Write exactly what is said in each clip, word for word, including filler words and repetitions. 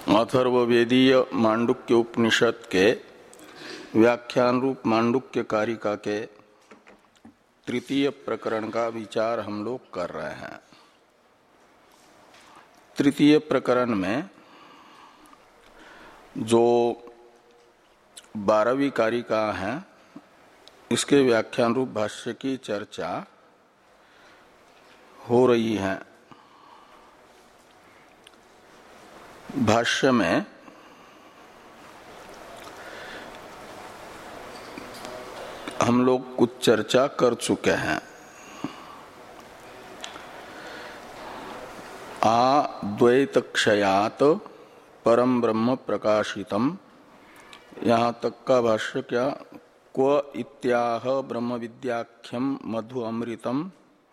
अथर्ववेदीय मांडुक्य उपनिषद के व्याख्यान रूप मांडुक्य कारिका के तृतीय प्रकरण का विचार हम लोग कर रहे हैं। तृतीय प्रकरण में जो बारहवीं कारिका है इसके व्याख्यान रूप भाष्य की चर्चा हो रही है। भाष्य में हम लोग कुछ चर्चा कर चुके हैं। आ द्वैत क्षयात परम ब्रह्म प्रकाशितम, यहाँ तक का भाष्य क्या, क्व इत्याह ब्रह्म विद्याख्यम मधु अमृतम,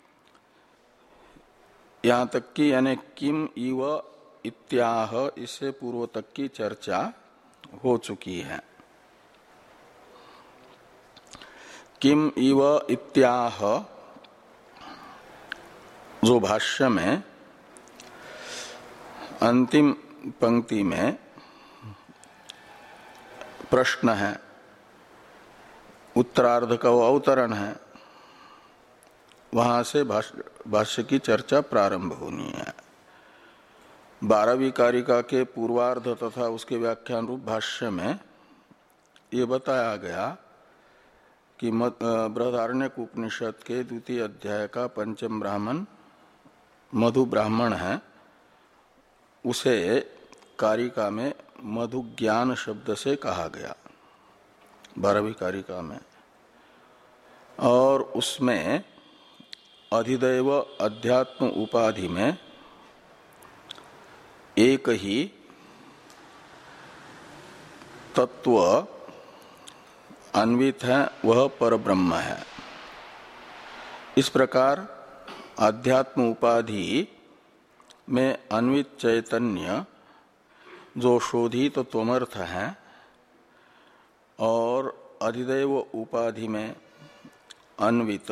यहाँ तक की यानी किम इव इत्याह, इससे पूर्व तक की चर्चा हो चुकी है। किम इव इत्याह जो भाष्य में अंतिम पंक्ति में प्रश्न है, उत्तरार्ध का वो अवतरण है, वहां से भाष्य, भाष्य की चर्चा प्रारंभ होनी है। बारहवीं कारिका के पूर्वार्ध तथा उसके व्याख्यान रूप भाष्य में ये बताया गया कि बृहदारण्यक उपनिषद के द्वितीय अध्याय का पंचम ब्राह्मण मधु ब्राह्मण है, उसे कारिका में मधु ज्ञान शब्द से कहा गया बारहवीं कारिका में, और उसमें अधिदैव अध्यात्म उपाधि में एक ही तत्व अन्वित है, वह परब्रह्म है। इस प्रकार अध्यात्म उपाधि में अन्वित चैतन्य जो शोधित त्वमर्थ है और अधिदैव उपाधि में अन्वित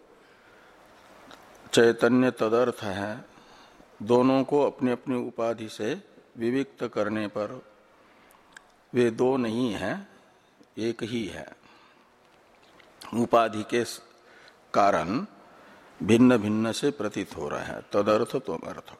चैतन्य तदर्थ है, दोनों को अपनी अपनी उपाधि से विविक्त करने पर वे दो नहीं हैं, एक ही है। उपाधि के कारण भिन्न भिन्न से प्रतीत हो रहा है, तदर्थ त्वमर्थ।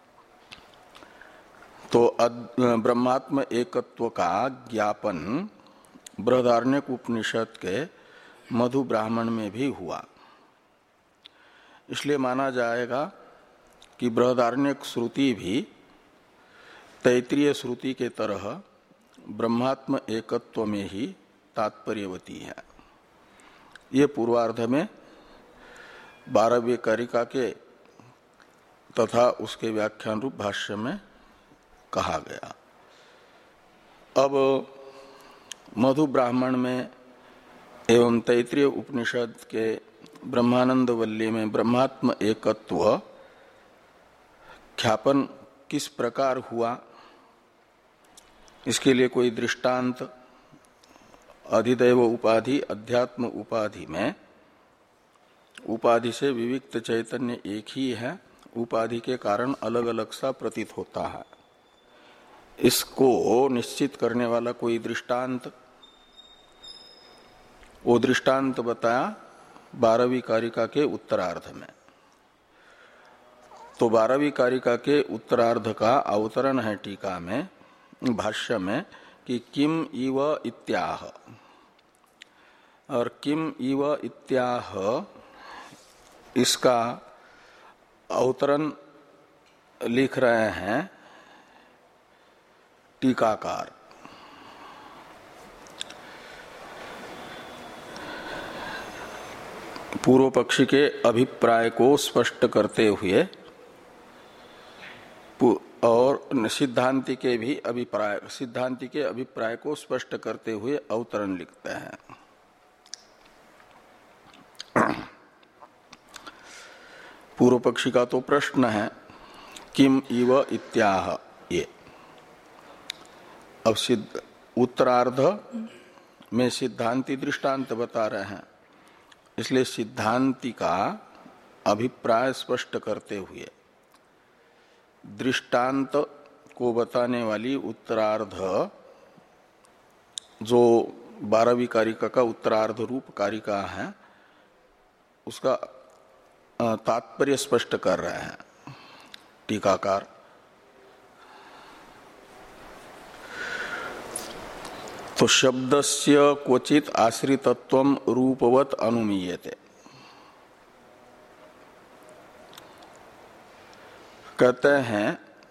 तो ब्रह्मात्म एकत्व का ज्ञापन बृहदारण्यक उपनिषद के मधु ब्राह्मण में भी हुआ। इसलिए माना जाएगा कि बृहदारण्यक श्रुति भी तैत्रीय श्रुति के तरह ब्रह्मात्म एकत्व में ही तात्पर्यवती है। ये पूर्वार्ध में बारहवीं कारिका के तथा उसके व्याख्यान रूप भाष्य में कहा गया। अब मधु ब्राह्मण में एवं तैत्रीय उपनिषद के ब्रह्मानंद वल्ली में ब्रह्मात्म एकत्व ख्यापन किस प्रकार हुआ, इसके लिए कोई दृष्टांत अधिदैव उपाधि अध्यात्म उपाधि में उपाधि से विविक्त चैतन्य एक ही है, उपाधि के कारण अलग अलग सा प्रतीत होता है, इसको निश्चित करने वाला कोई दृष्टांत, वो दृष्टांत बताया बारहवीं कारिका के उत्तरार्ध में। तो बारहवीं कारिका के उत्तरार्ध का अवतरण है टीका में, भाष्य में, कि किम इव इत्याह, और किम इव इत्याह इसका अवतरण लिख रहे हैं टीकाकार। पूर्व पक्षी के अभिप्राय को स्पष्ट करते हुए और सिद्धांति के भी अभिप्राय सिद्धांति के अभिप्राय को स्पष्ट करते हुए अवतरण लिखते हैं। पूर्व पक्षी का तो प्रश्न है किम इव इत्याह, ये अब सिद्ध उत्तरार्ध में सिद्धांति दृष्टांत बता रहे हैं, इसलिए सिद्धांति का अभिप्राय स्पष्ट करते हुए दृष्टांत को बताने वाली उत्तरार्ध जो बारहवीं कारिका का उत्तरार्ध रूप कारिका है उसका तात्पर्य स्पष्ट कर रहे हैं टीकाकार। तो शब्दस्य क्वचित आश्रितत्वम रूपवत अनुमीयते। कहते हैं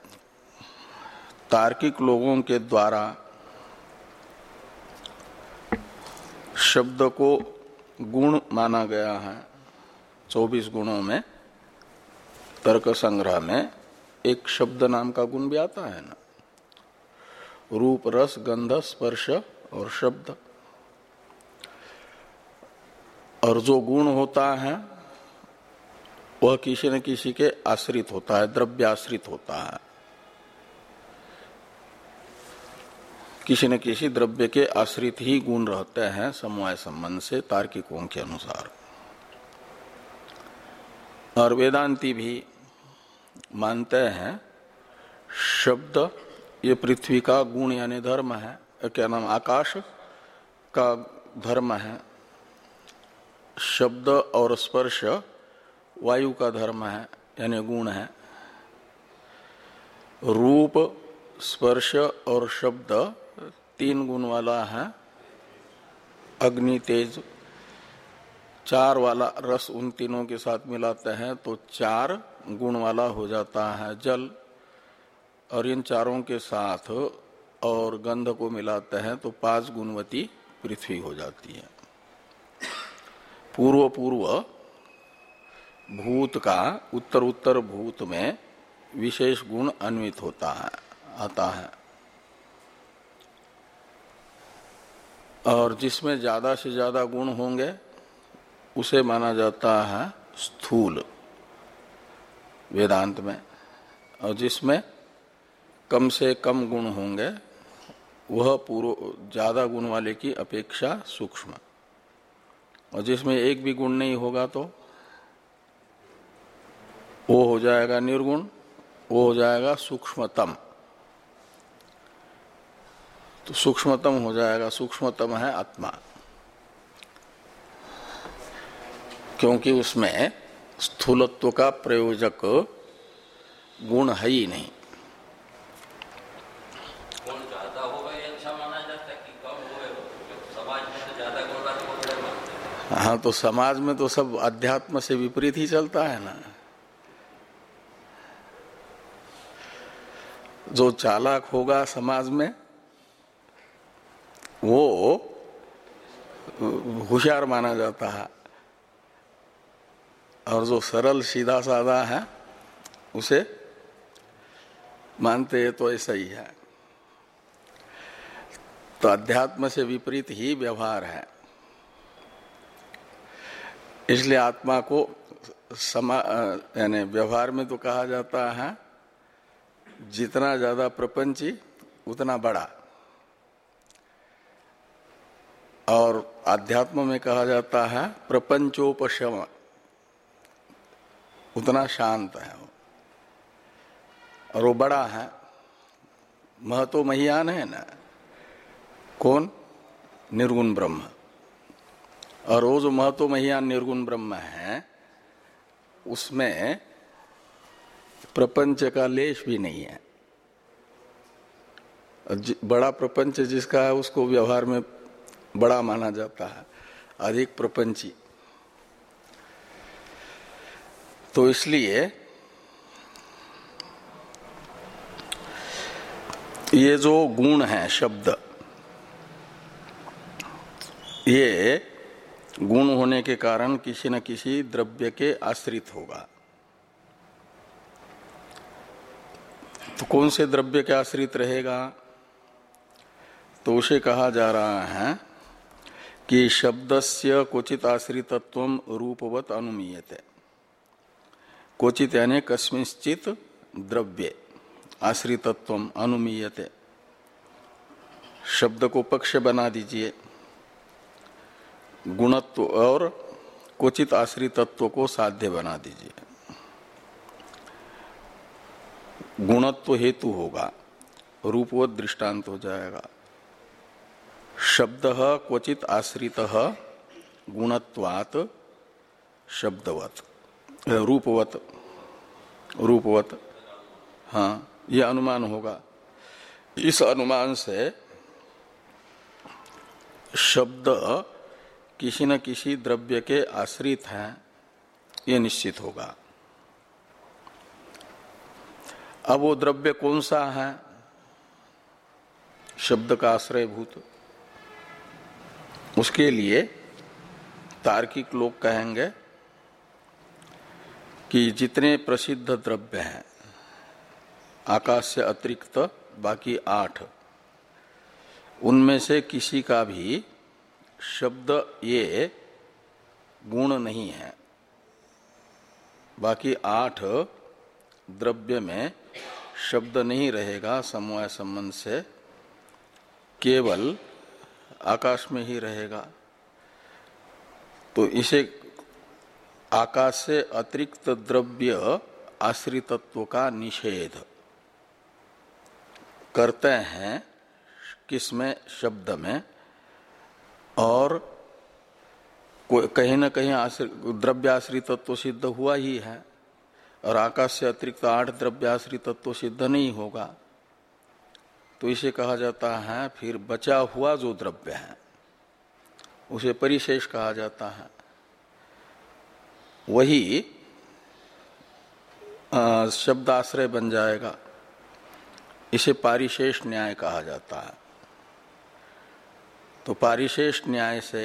तार्किक लोगों के द्वारा शब्द को गुण माना गया है। चौबीस गुणों में तर्क संग्रह में एक शब्द नाम का गुण भी आता है ना, रूप रस गंध स्पर्श और शब्द। और जो गुण होता है वह किसी न किसी के आश्रित होता है, द्रव्य आश्रित होता है, किसी न किसी द्रव्य के आश्रित ही गुण रहते हैं समवाय संबंध से तार्किकों के अनुसार। और वेदांती भी मानते हैं शब्द ये पृथ्वी का गुण यानी धर्म है, क्या नाम आकाश का धर्म है, शब्द और स्पर्श वायु का धर्म है यानी गुण है, रूप स्पर्श और शब्द तीन गुण वाला है अग्नि तेज, चार वाला रस उन तीनों के साथ मिलाते हैं तो चार गुण वाला हो जाता है जल, और इन चारों के साथ और गंध को मिलाते हैं तो पांच गुणवती पृथ्वी हो जाती है। पूर्व पूर्व भूत का उत्तर उत्तर भूत में विशेष गुण अन्वित होता है आता है, और जिसमें ज्यादा से ज्यादा गुण होंगे उसे माना जाता है स्थूल वेदांत में, और जिसमें कम से कम गुण होंगे वह पूर्व ज्यादा गुण वाले की अपेक्षा सूक्ष्म, और जिसमें एक भी गुण नहीं होगा तो वो हो जाएगा निर्गुण, वो हो जाएगा सूक्ष्मतम। तो सूक्ष्मतम हो जाएगा, सूक्ष्मतम है आत्मा, क्योंकि उसमें स्थूलत्व का प्रयोजक गुण है ही नहीं। गुण ज्यादा होगा ये अच्छा माना जाता है कि कम होगा? समाज में तो ज्यादा गुण वाले को बड़े मानते हैं। हाँ, तो समाज में तो सब अध्यात्म से विपरीत ही चलता है ना। जो चालाक होगा समाज में वो होशियार माना जाता है, और जो सरल सीधा साधा है उसे मानते हैं तो ऐसा ही है। तो अध्यात्म से विपरीत ही व्यवहार है, इसलिए आत्मा को समा यानी व्यवहार में तो कहा जाता है जितना ज्यादा प्रपंची उतना बड़ा, और आध्यात्म में कहा जाता है प्रपंचोपशम, उतना शांत है वो, और वो बड़ा है। महतो महियान है ना, कौन? निर्गुण ब्रह्म। और वो जो महतो महियान निर्गुण ब्रह्म है उसमें प्रपंच का लेश भी नहीं है। बड़ा प्रपंच जिसका है उसको व्यवहार में बड़ा माना जाता है, अधिक प्रपंची। तो इसलिए ये जो गुण है शब्द, ये गुण होने के कारण किसी न किसी द्रव्य के आश्रित होगा। तो कौन से द्रव्य के आश्रित रहेगा? तो उसे कहा जा रहा है कि शब्दस्य क्वचित आश्रितत्वम रूपवत अनुमीयते। क्वचित यानी कस्मिंश्चित द्रव्ये आश्रितत्वम अनुमीयते। शब्द को पक्ष बना दीजिए, गुणत्व और क्वचित आश्रितत्व को साध्य बना दीजिए। गुणत्व हेतु होगा रूपवत दृष्टांत हो जाएगा। शब्द क्वचित आश्रित गुणत्वात् शब्दवत रूपवत रूपवत, हाँ ये अनुमान होगा। इस अनुमान से शब्द किसी न किसी द्रव्य के आश्रित हैं ये निश्चित होगा। अब वो द्रव्य कौन सा है शब्द का आश्रयभूत, उसके लिए तार्किक लोग कहेंगे कि जितने प्रसिद्ध द्रव्य हैं आकाश से अतिरिक्त बाकी आठ, उनमें से किसी का भी शब्द ये गुण नहीं है। बाकी आठ द्रव्य में शब्द नहीं रहेगा समवाय संबंध से, केवल आकाश में ही रहेगा। तो इसे आकाश से अतिरिक्त द्रव्य आश्रितत्व का निषेध करते हैं किसमें, शब्द में। और कहीं न कहीं द्रव्य आश्रितत्व सिद्ध हुआ ही है, और आकाश से अतिरिक्त आठ द्रव्य आश्रितत्व सिद्ध नहीं होगा। तो इसे कहा जाता है फिर बचा हुआ जो द्रव्य है उसे परिशेष कहा जाता है। वही शब्दाश्रय बन जाएगा। इसे पारिशेष न्याय कहा जाता है। तो पारिशेष न्याय से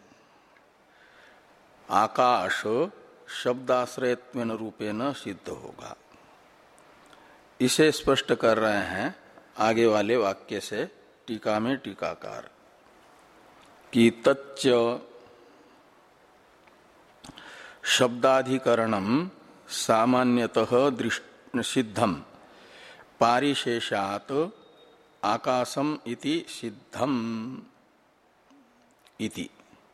आकाश शब्दाश्रयत्वेन रूपेण सिद्ध होगा। इसे स्पष्ट कर रहे हैं आगे वाले वाक्य से टीका में टीकाकार कि तच्च शब्दाधिकरणम सामान्यतः सिद्धम पारिशेषात आकाशम इति सिद्धम इति।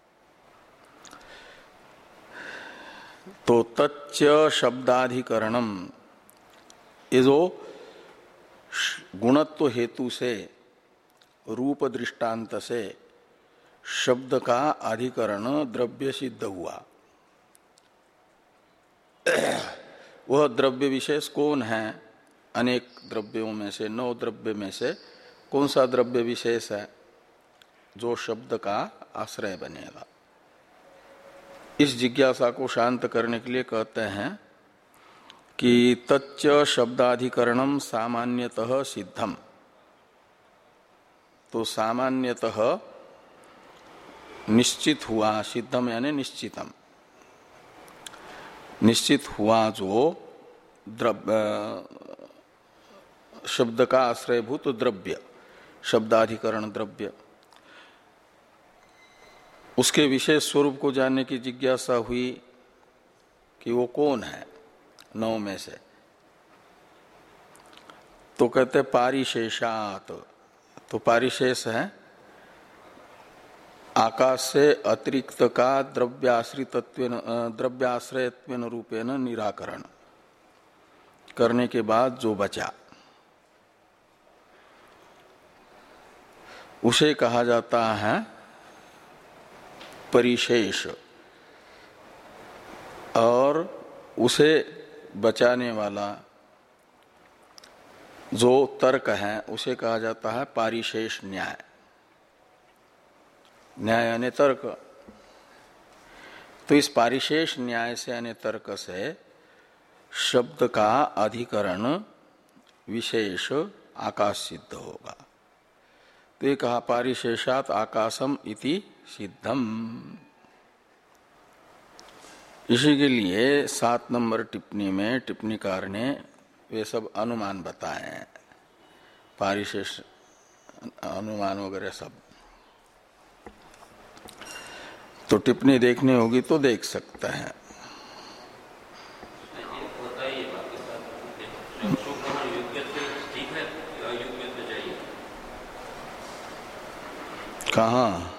तो तच्च शब्दाधिकरणम, ये जो गुणत्व हेतु से रूप दृष्टांत से शब्द का अधिकरण द्रव्य सिद्ध हुआ, वह द्रव्य विशेष कौन है? अनेक द्रव्यों में से, नौ द्रव्य में से कौन सा द्रव्य विशेष है जो शब्द का आश्रय बनेगा? इस जिज्ञासा को शांत करने के लिए कहते हैं कि तच्च शब्दाधिकरणम सामान्यतः सिद्धम। तो सामान्यतः निश्चित हुआ, सिद्धम यानी निश्चितम, निश्चित हुआ जो द्रव्य शब्द का आश्रयभूत द्रव्य, शब्दाधिकरण द्रव्य, उसके विशेष स्वरूप को जानने की जिज्ञासा हुई कि वो कौन है नौ में से। तो कहते पारिशेषात, तो पारिशेष है आकाश से अतिरिक्त का द्रव्याश्रितत्वेन द्रव्याश्रयत्वेन रूपेण निराकरण करने के बाद जो बचा उसे कहा जाता है परिशेष, और उसे बचाने वाला जो तर्क है उसे कहा जाता है पारिशेष न्याय। न्याय यानी तर्क। तो इस पारिशेष न्याय से यानी तर्क से शब्द का अधिकरण विशेष आकाश सिद्ध होगा। तो ये कहा पारिशेषात आकाशम इति सिद्धम। इसी के लिए सात नंबर टिप्पणी में टिप्पणीकार ने वे सब अनुमान बताए हैं, पारिशेष अनुमान वगैरह सब। तो टिप्पणी देखनी होगी तो देख सकते हैं। कहाँ?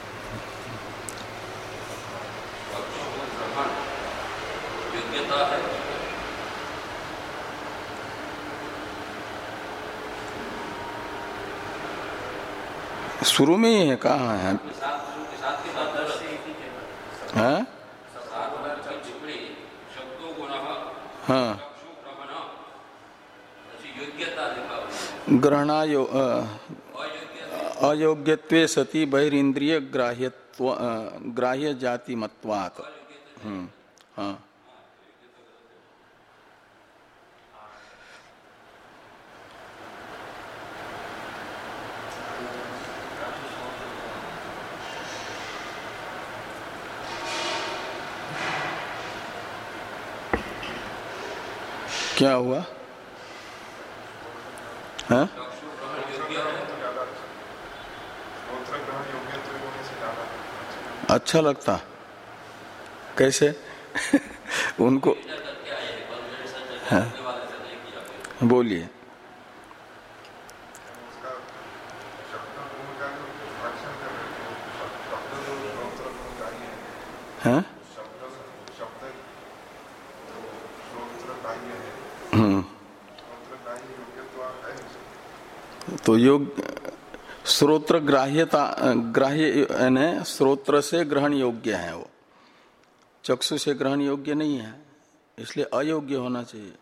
योग्यता है शुरू में ही है, कहाँ है? हाँ हाँ, ग्रहणायो अयोग्यत्वे सति बहिरिंद्रिय ग्राह्यत्व ग्राह्य जाति मत्वात्। हम्म हाँ क्या हुआ? हाँ? अच्छा लगता कैसे? उनको हाँ बोलिए। हाँ तो योग श्रोत्र ग्राह्यता ग्राह्य यानी श्रोत्र से ग्रहण योग्य है, वो चक्षु से ग्रहण योग्य नहीं है, इसलिए अयोग्य होना चाहिए।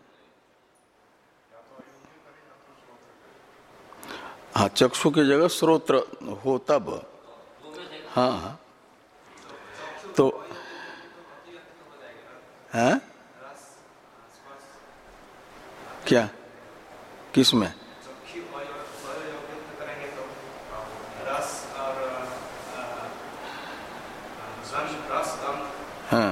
हाँ चक्षु की जगह श्रोत्र हो तब। हाँ हाँ तो है क्या किसमें? हाँ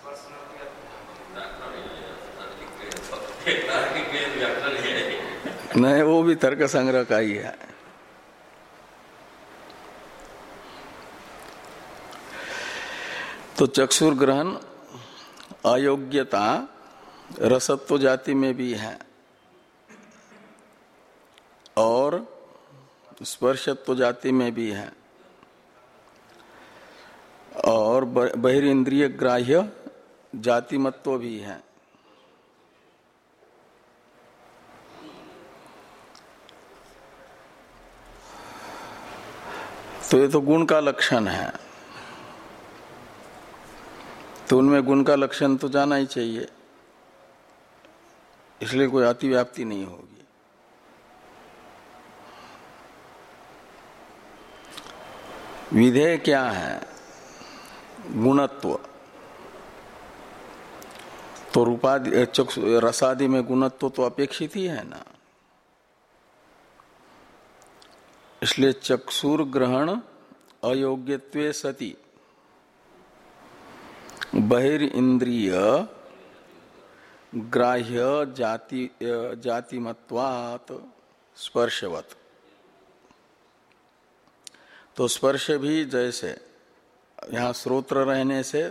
नहीं, वो भी तर्क संग्रह का ही है। तो चक्षुर ग्रहण अयोग्यता रसत्व जाति में भी है और स्पर्शत्व जाति में भी है और बहिरिंद्रिय ग्राह्य जातिमत्व भी है। तो ये तो गुण का लक्षण है, तो उनमें गुण का लक्षण तो जाना ही चाहिए, इसलिए कोई अतिव्याप्ति नहीं होगी। विधेय क्या है? गुणत्व। तो रूपादि चक्षु रसादि में गुणत्व तो अपेक्षित ही है ना, इसलिए चक्षुर ग्रहण अयोग्यत्वे सति बहिरिंद्रिय ग्राह्य जाति जातिमत्वात् स्पर्शवत्। तो स्पर्श भी जैसे यहाँ श्रोत्र रहने से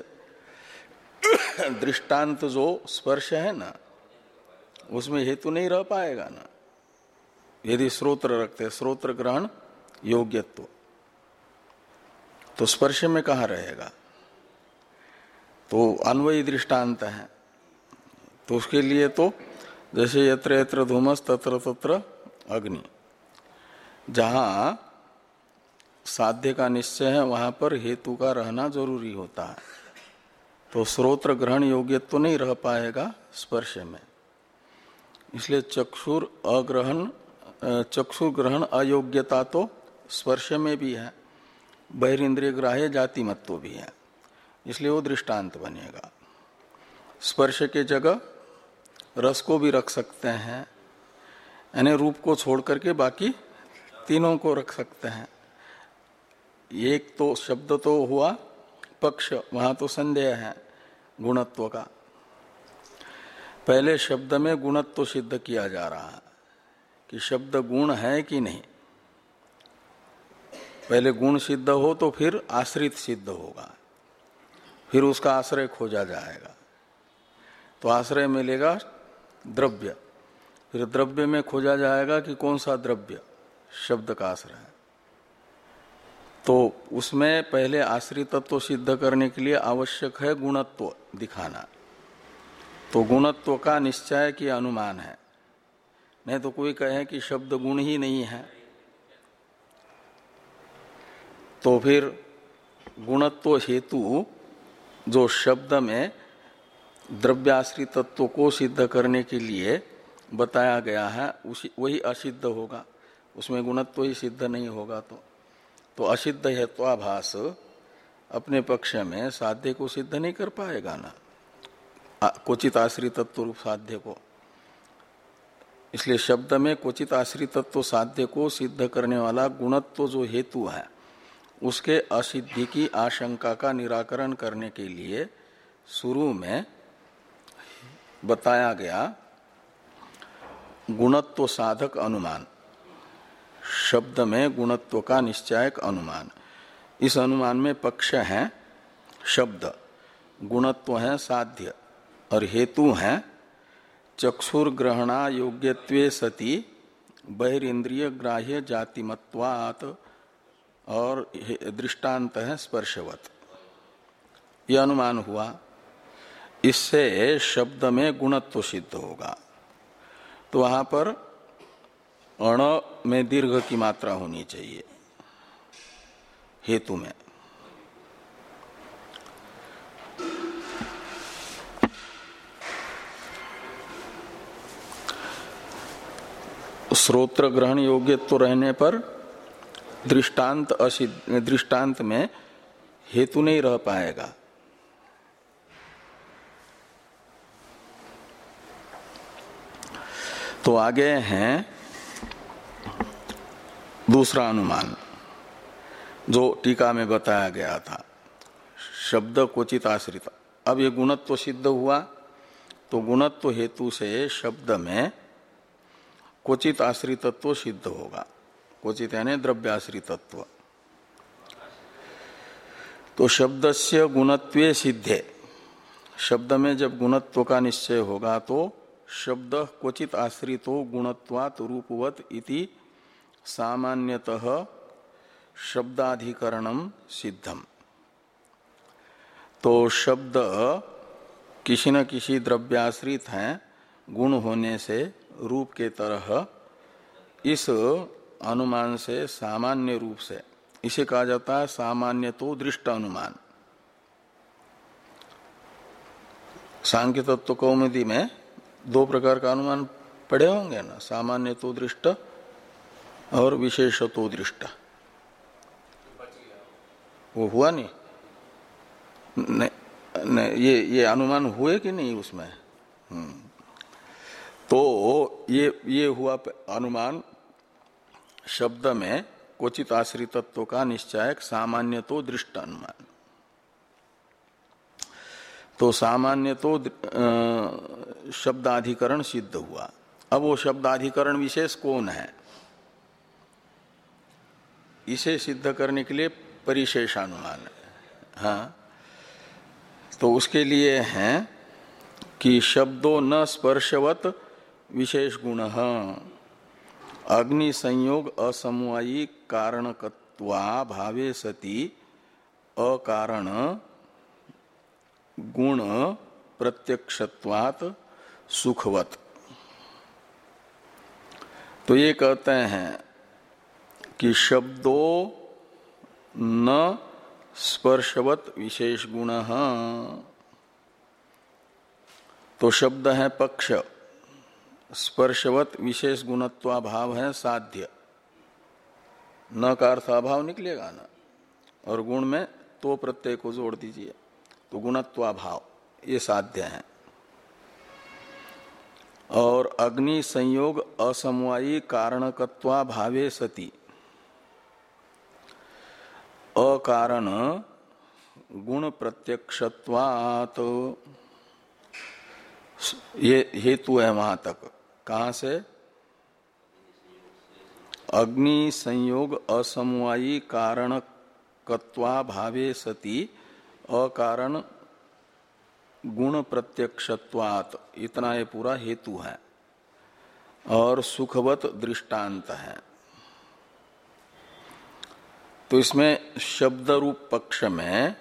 दृष्टांत जो स्पर्श है ना, उसमें हेतु नहीं रह पाएगा ना, यदि श्रोत्र रखते श्रोत्र ग्रहण योग्यत्व, तो स्पर्श में कहाँ रहेगा? तो अन्वयी दृष्टांत है, तो उसके लिए तो जैसे यत्र यत्र धूमस तत्र तत्र अग्नि, जहां साध्य का निश्चय है वहां पर हेतु का रहना जरूरी होता है। तो श्रोत्र ग्रहण योग्यत्व तो नहीं रह पाएगा स्पर्श में, इसलिए चक्षुर अग्रहण चक्षुर ग्रहण अयोग्यता तो स्पर्श में भी है, बहिरिंद्रिय ग्राह्य जातिमत्व भी है, इसलिए वो दृष्टांत बनेगा। स्पर्श के जगह रस को भी रख सकते हैं, यानी रूप को छोड़ करके बाकी तीनों को रख सकते हैं। एक तो शब्द तो हुआ पक्ष, वहां तो संदेह है गुणत्व का। पहले शब्द में गुणत्व सिद्ध किया जा रहा है कि शब्द गुण है कि नहीं। पहले गुण सिद्ध हो तो फिर आश्रित सिद्ध होगा, फिर उसका आश्रय खोजा जाएगा। तो आश्रय मिलेगा द्रव्य, फिर द्रव्य में खोजा जाएगा कि कौन सा द्रव्य शब्द का आश्रय है। तो उसमें पहले आश्रितत्व सिद्ध करने के लिए आवश्यक है गुणत्व दिखाना। तो गुणत्व का निश्चय की अनुमान है, नहीं तो कोई कहे कि शब्द गुण ही नहीं है, तो फिर गुणत्व हेतु जो शब्द में द्रव्याश्रितत्व को सिद्ध करने के लिए बताया गया है उसी वही असिद्ध होगा, उसमें गुणत्व ही सिद्ध नहीं होगा। तो तो असिद्ध हेत्वाभास अपने पक्ष में साध्य को सिद्ध नहीं कर पाएगा ना, क्वचित आश्रितत्व रूप साध्य को। इसलिए शब्द में क्वचित आश्रितत्व साध्य को सिद्ध करने वाला गुणत्व जो हेतु है उसके असिद्धि की आशंका का निराकरण करने के लिए शुरू में बताया गया गुणत्व साधक अनुमान, शब्द में गुणत्व का निश्चयक अनुमान। इस अनुमान में पक्ष है शब्द, गुणत्व है साध्य और हेतु है चक्षुर्ग्रहणा योग्यत्वे सति बहिरिंद्रिय ग्राह्य जातिमत्वात् और दृष्टांत है स्पर्शवत। यह अनुमान हुआ, इससे शब्द में गुणत्व सिद्ध होगा। तो वहां पर अण में दीर्घ की मात्रा होनी चाहिए हेतु में। श्रोत्र ग्रहण योग्य तो रहने पर दृष्टांत असिद्ध, दृष्टांत में हेतु नहीं रह पाएगा। तो आगे हैं दूसरा अनुमान जो टीका में बताया गया था, शब्द क्वचित आश्रित। अब ये गुणत्व सिद्ध हुआ तो गुणत्व हेतु से शब्द में क्वचित आश्रितत्व सिद्ध होगा, क्वचित यानी द्रव्याश्रितत्व। तो शब्दस्य गुणत्वे सिद्धे, शब्द में जब गुणत्व का निश्चय होगा तो शब्द क्वचित आश्रितो गुणत्वात् रूपवत इति सामान्यतः शब्दाधिकरणम सिद्धम। तो शब्द किसी न किसी द्रव्याश्रित हैं गुण होने से रूप के तरह, इस अनुमान से सामान्य रूप से, इसे कहा जाता है सामान्य तो दृष्ट अनुमान। सांख्य तत्व कौमुदी में दो प्रकार का अनुमान पढ़े होंगे ना, सामान्य तो दृष्ट और विशेष तो दृष्ट। वो हुआ नहीं, नहीं, नहीं ये ये अनुमान हुए कि नहीं उसमें। हम्म तो ये ये हुआ अनुमान शब्द में क्वचित आश्रितत्व का निश्चयक सामान्य तो दृष्ट अनुमान। तो सामान्य तो शब्दाधिकरण सिद्ध हुआ। अब वो शब्दाधिकरण विशेष कौन है, इसे सिद्ध करने के लिए परिशेषानुमान है। हाँ, तो उसके लिए है कि शब्दों न स्पर्शवत विशेष गुण अग्नि संयोग असमवायी कारणकत्वा भावे सति अकारण गुण प्रत्यक्षत्वात् सुखवत। तो ये कहते हैं कि शब्दों न स्पर्शवत विशेष गुण, तो शब्द है पक्ष, स्पर्शवत विशेष गुणत्वाभाव है साध्य, न का अर्थ अभाव निकलेगा ना, और गुण में तो प्रत्यय को जोड़ दीजिए तो गुणत्वाभाव ये साध्य है। और अग्नि संयोग असमवायी कारणकत्वा भावे सति अकारण गुण प्रत्यक्षत्वात्, ये हेतु है वहां तक। कहां से? अग्नि संयोग असमवायी कारणकत्वा भावे सति अकारण गुण प्रत्यक्षत्वात्, इतना ये पूरा हेतु है और सुखवत दृष्टांत है। तो इसमें शब्द रूप पक्ष में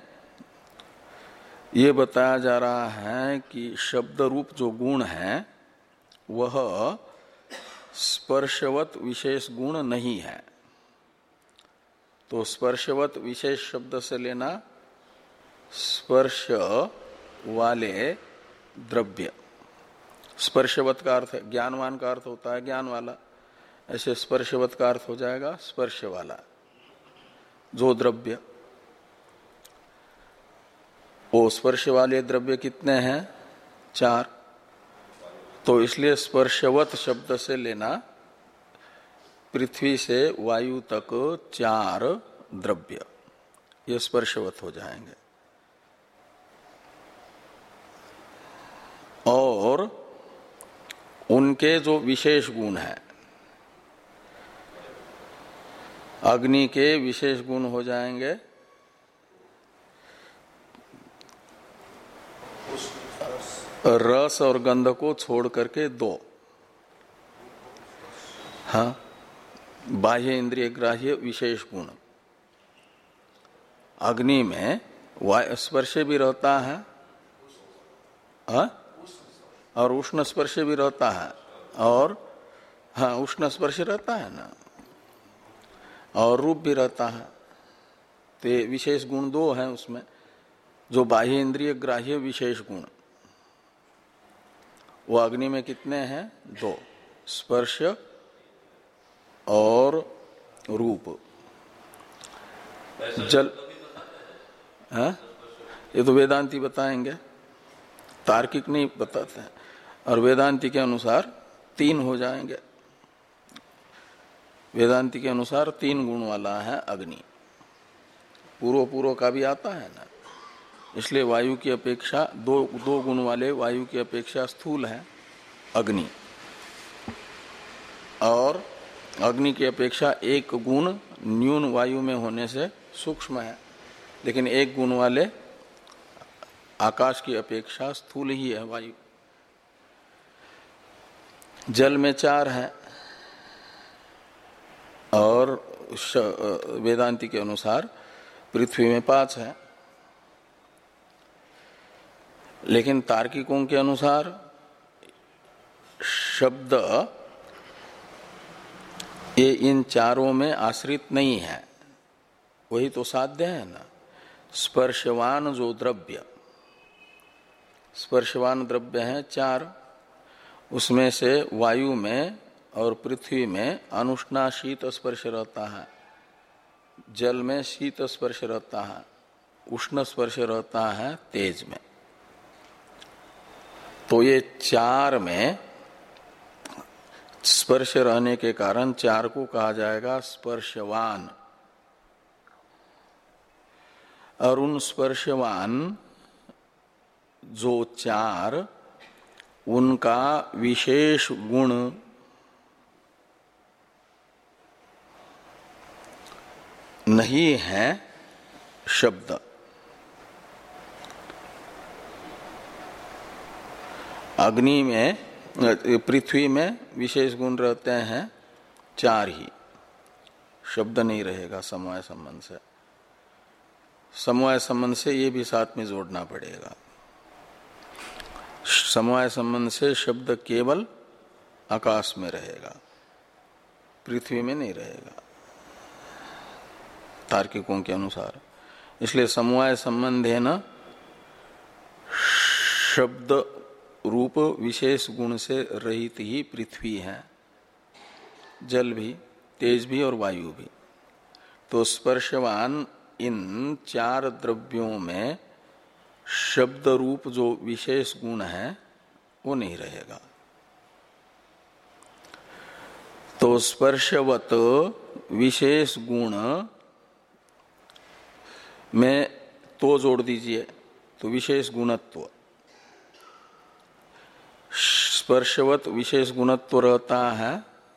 ये बताया जा रहा है कि शब्द रूप जो गुण है वह स्पर्शवत विशेष गुण नहीं है। तो स्पर्शवत विशेष शब्द से लेना स्पर्श वाले द्रव्य। स्पर्शवत का अर्थ है ज्ञानवान का अर्थ होता है ज्ञान वाला, ऐसे स्पर्शवत का अर्थ हो जाएगा स्पर्श वाला जो द्रव्य। वो स्पर्श वाले द्रव्य कितने हैं? चार। तो इसलिए स्पर्शवत शब्द से लेना पृथ्वी से वायु तक चार द्रव्य, ये स्पर्शवत हो जाएंगे। और उनके जो विशेष गुण हैं, अग्नि के विशेष गुण हो जाएंगे रस और गंध को छोड़ करके दो। हाँ, बाह्य इंद्रिय ग्राह्य विशेष गुण। अग्नि में स्पर्श भी रहता है, हाँ? और उष्ण स्पर्श भी रहता है, और हाँ उष्ण स्पर्श रहता है ना, और रूप भी रहता है। तो विशेष गुण दो हैं उसमें, जो बाह्य इंद्रिय ग्राह्य विशेष गुण वो अग्नि में कितने हैं? दो, स्पर्श और रूप। जल, हाँ ये तो वेदांती बताएंगे, तार्किक नहीं बताते हैं। और वेदांती के अनुसार तीन हो जाएंगे। वेदांती के अनुसार तीन गुण वाला है अग्नि। पूर्व पूर्व का भी आता है ना, इसलिए वायु की अपेक्षा दो दो गुण वाले वायु की अपेक्षा स्थूल है अग्नि, और अग्नि की अपेक्षा एक गुण न्यून वायु में होने से सूक्ष्म है, लेकिन एक गुण वाले आकाश की अपेक्षा स्थूल ही है वायु। जल में चार है, और वेदांती के अनुसार पृथ्वी में पांच है। लेकिन तार्किकों के अनुसार शब्द ये इन चारों में आश्रित नहीं है, वही तो साध्य है ना। स्पर्शवान जो द्रव्य, स्पर्शवान द्रव्य है चार, उसमें से वायु में और पृथ्वी में अनुष्णा शीत स्पर्श रहता है, जल में शीत स्पर्श रहता है, उष्ण स्पर्श रहता है तेज में। तो ये चार में स्पर्श रहने के कारण चार को कहा जाएगा स्पर्शवान। और उन स्पर्शवान जो चार, उनका विशेष गुण नहीं है शब्द। अग्नि में, पृथ्वी में विशेष गुण रहते हैं चार ही, शब्द नहीं रहेगा समवाय संबंध से। समवाय संबंध से ये भी साथ में जोड़ना पड़ेगा। समवाय संबंध से शब्द केवल आकाश में रहेगा, पृथ्वी में नहीं रहेगा तार्किकों के अनुसार। इसलिए समवाय संबंध है ना, शब्द रूप विशेष गुण से रहित ही पृथ्वी है, जल भी, तेज भी और वायु भी। तो स्पर्शवान इन चार द्रव्यों में शब्द रूप जो विशेष गुण है वो नहीं रहेगा। तो स्पर्शवत विशेष गुण में तो जोड़ दीजिए, तो विशेष गुणत्व। स्पर्शवत विशेष गुणत्व रहता है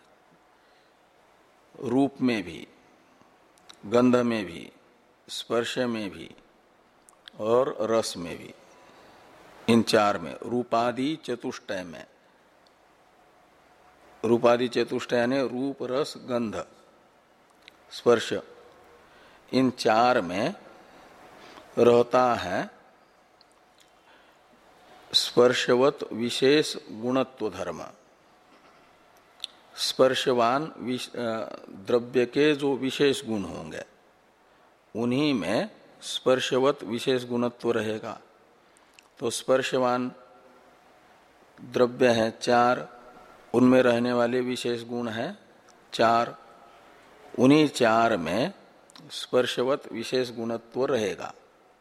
रूप में भी, गंध में भी, स्पर्श में भी और रस में भी। इन चार में, रूपादि चतुष्टय में, रूपादि चतुष्टय यानी रूप रस गंध स्पर्श, इन चार में रहता है स्पर्शवत विशेष गुणत्व धर्म। स्पर्शवान द्रव्य के जो विशेष गुण होंगे उन्हीं में स्पर्शवत विशेष गुणत्व रहेगा। तो स्पर्शवान द्रव्य हैं चार, उनमें रहने वाले विशेष गुण हैं चार, उन्हीं चार में स्पर्शवत विशेष गुणत्व रहेगा।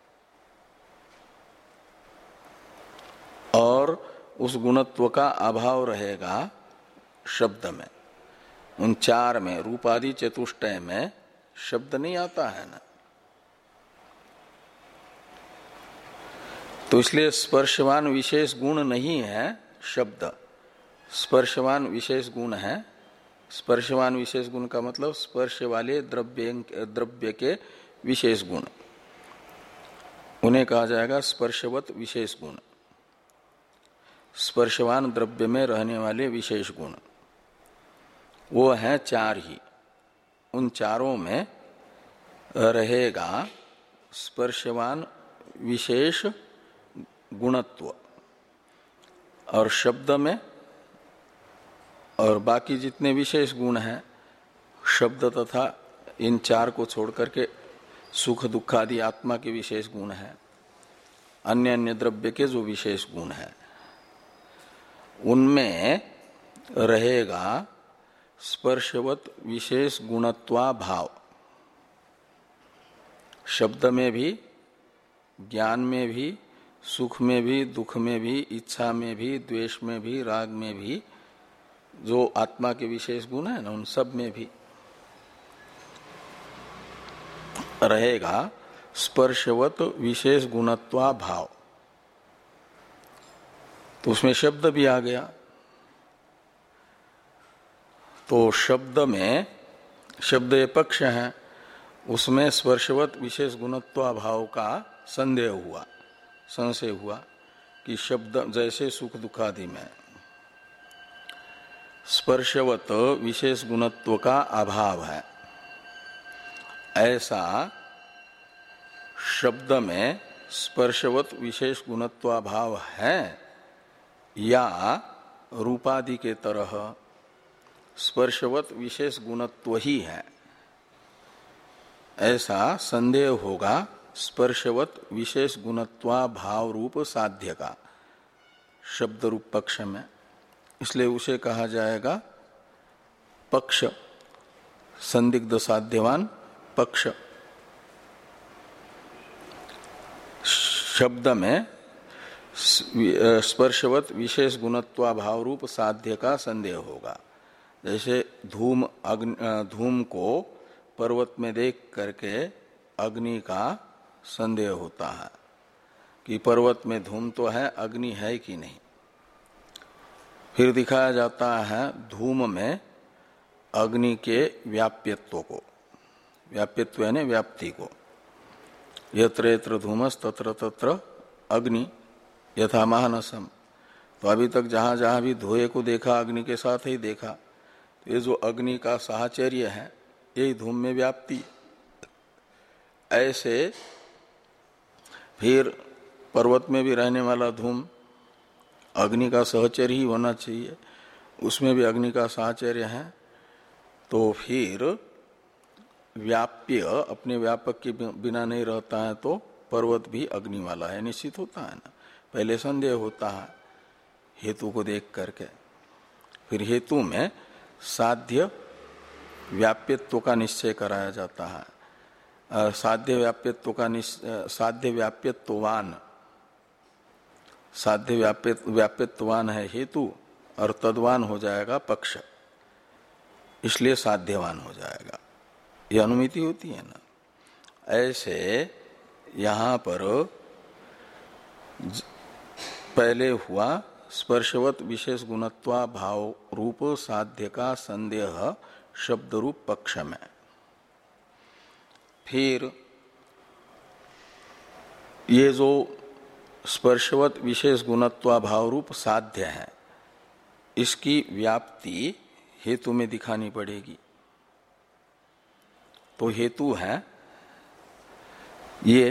और उस गुणत्व का अभाव रहेगा शब्द में। उन चार में, रूपादि चतुष्टय में शब्द नहीं आता है ना, तो इसलिए स्पर्शवान विशेष गुण नहीं है शब्द, स्पर्शवान विशेष गुण है। स्पर्शवान विशेष गुण का मतलब स्पर्श वाले द्रव्य द्रव्य के विशेष गुण, उन्हें कहा जाएगा स्पर्शवत विशेष गुण। स्पर्शवान द्रव्य में रहने वाले विशेष गुण वो हैं चार ही। उन चारों में रहेगा स्पर्शवान विशेष गुणत्व, और शब्द में और बाकी जितने विशेष गुण हैं शब्द तथा इन चार को छोड़ करके सुख दुख आदि आत्मा के विशेष गुण हैं, अन्य अन्य द्रव्य के जो विशेष गुण हैं उनमें रहेगा स्पर्शवत विशेष गुणत्वा भाव। शब्द में भी, ज्ञान में भी, सुख में भी, दुख में भी, इच्छा में भी, द्वेष में भी, राग में भी जो आत्मा के विशेष गुण है ना, उन सब में भी रहेगा स्पर्शवत विशेष गुणत्वा भाव। तो उसमें शब्द भी आ गया। तो शब्द में, शब्द ये पक्ष है, उसमें स्पर्शवत विशेष गुणत्वा भाव का संदेह हुआ, संशय हुआ कि शब्द जैसे सुख दुखादि में स्पर्शवत विशेष गुणत्व का अभाव है, ऐसा शब्द में स्पर्शवत विशेष गुणत्वाभाव है या रूपादि के तरह स्पर्शवत विशेष गुणत्व ही है, ऐसा संदेह होगा स्पर्शवत विशेष गुणत्वा भाव रूप साध्य का शब्द रूप पक्ष में। इसलिए उसे कहा जाएगा पक्ष, संदिग्ध साध्यवान पक्ष। शब्द में स्पर्शवत विशेष गुणत्वा भाव रूप साध्य का संदेह होगा। जैसे धूम अग्नि, धूम को पर्वत में देख करके अग्नि का संदेह होता है कि पर्वत में धूम तो है, अग्नि है कि नहीं। फिर दिखाया जाता है धूम में अग्नि के व्याप्यत्व को, व्याप्यत्व यानी व्याप्ति को। यत्र यत्र धूमस तत्र तत्र अग्नि यथा महानसम। तो अभी तक जहां जहां भी धुएं को देखा अग्नि के साथ ही देखा, तो ये जो अग्नि का साहचर्य है यही धूम में व्याप्ति। ऐसे फिर पर्वत में भी रहने वाला धूम अग्नि का सहचर्य ही होना चाहिए, उसमें भी अग्नि का साहचर्य है। तो फिर व्याप्य अपने व्यापक के बिना नहीं रहता है, तो पर्वत भी अग्नि वाला है निश्चित होता है ना। पहले संदेह होता है हेतु को देख करके, फिर हेतु में साध्य व्याप्यत्व का निश्चय कराया जाता है। साध्य व्याप्यत्व का साध्य व्याप्यत्ववान, साध्य व्याप्यत्ववान है हेतु और तद्वान हो जाएगा पक्ष, इसलिए साध्यवान हो जाएगा। यह अनुमिति होती है ना। ऐसे यहां पर पहले हुआ स्पर्शवत विशेष गुणत्वा भाव रूप साध्य का संदेह शब्द रूप पक्ष में। फिर ये जो स्पर्शवत विशेष गुणत्वा भाव रूप साध्य है, इसकी व्याप्ति हेतु में दिखानी पड़ेगी। तो हेतु है ये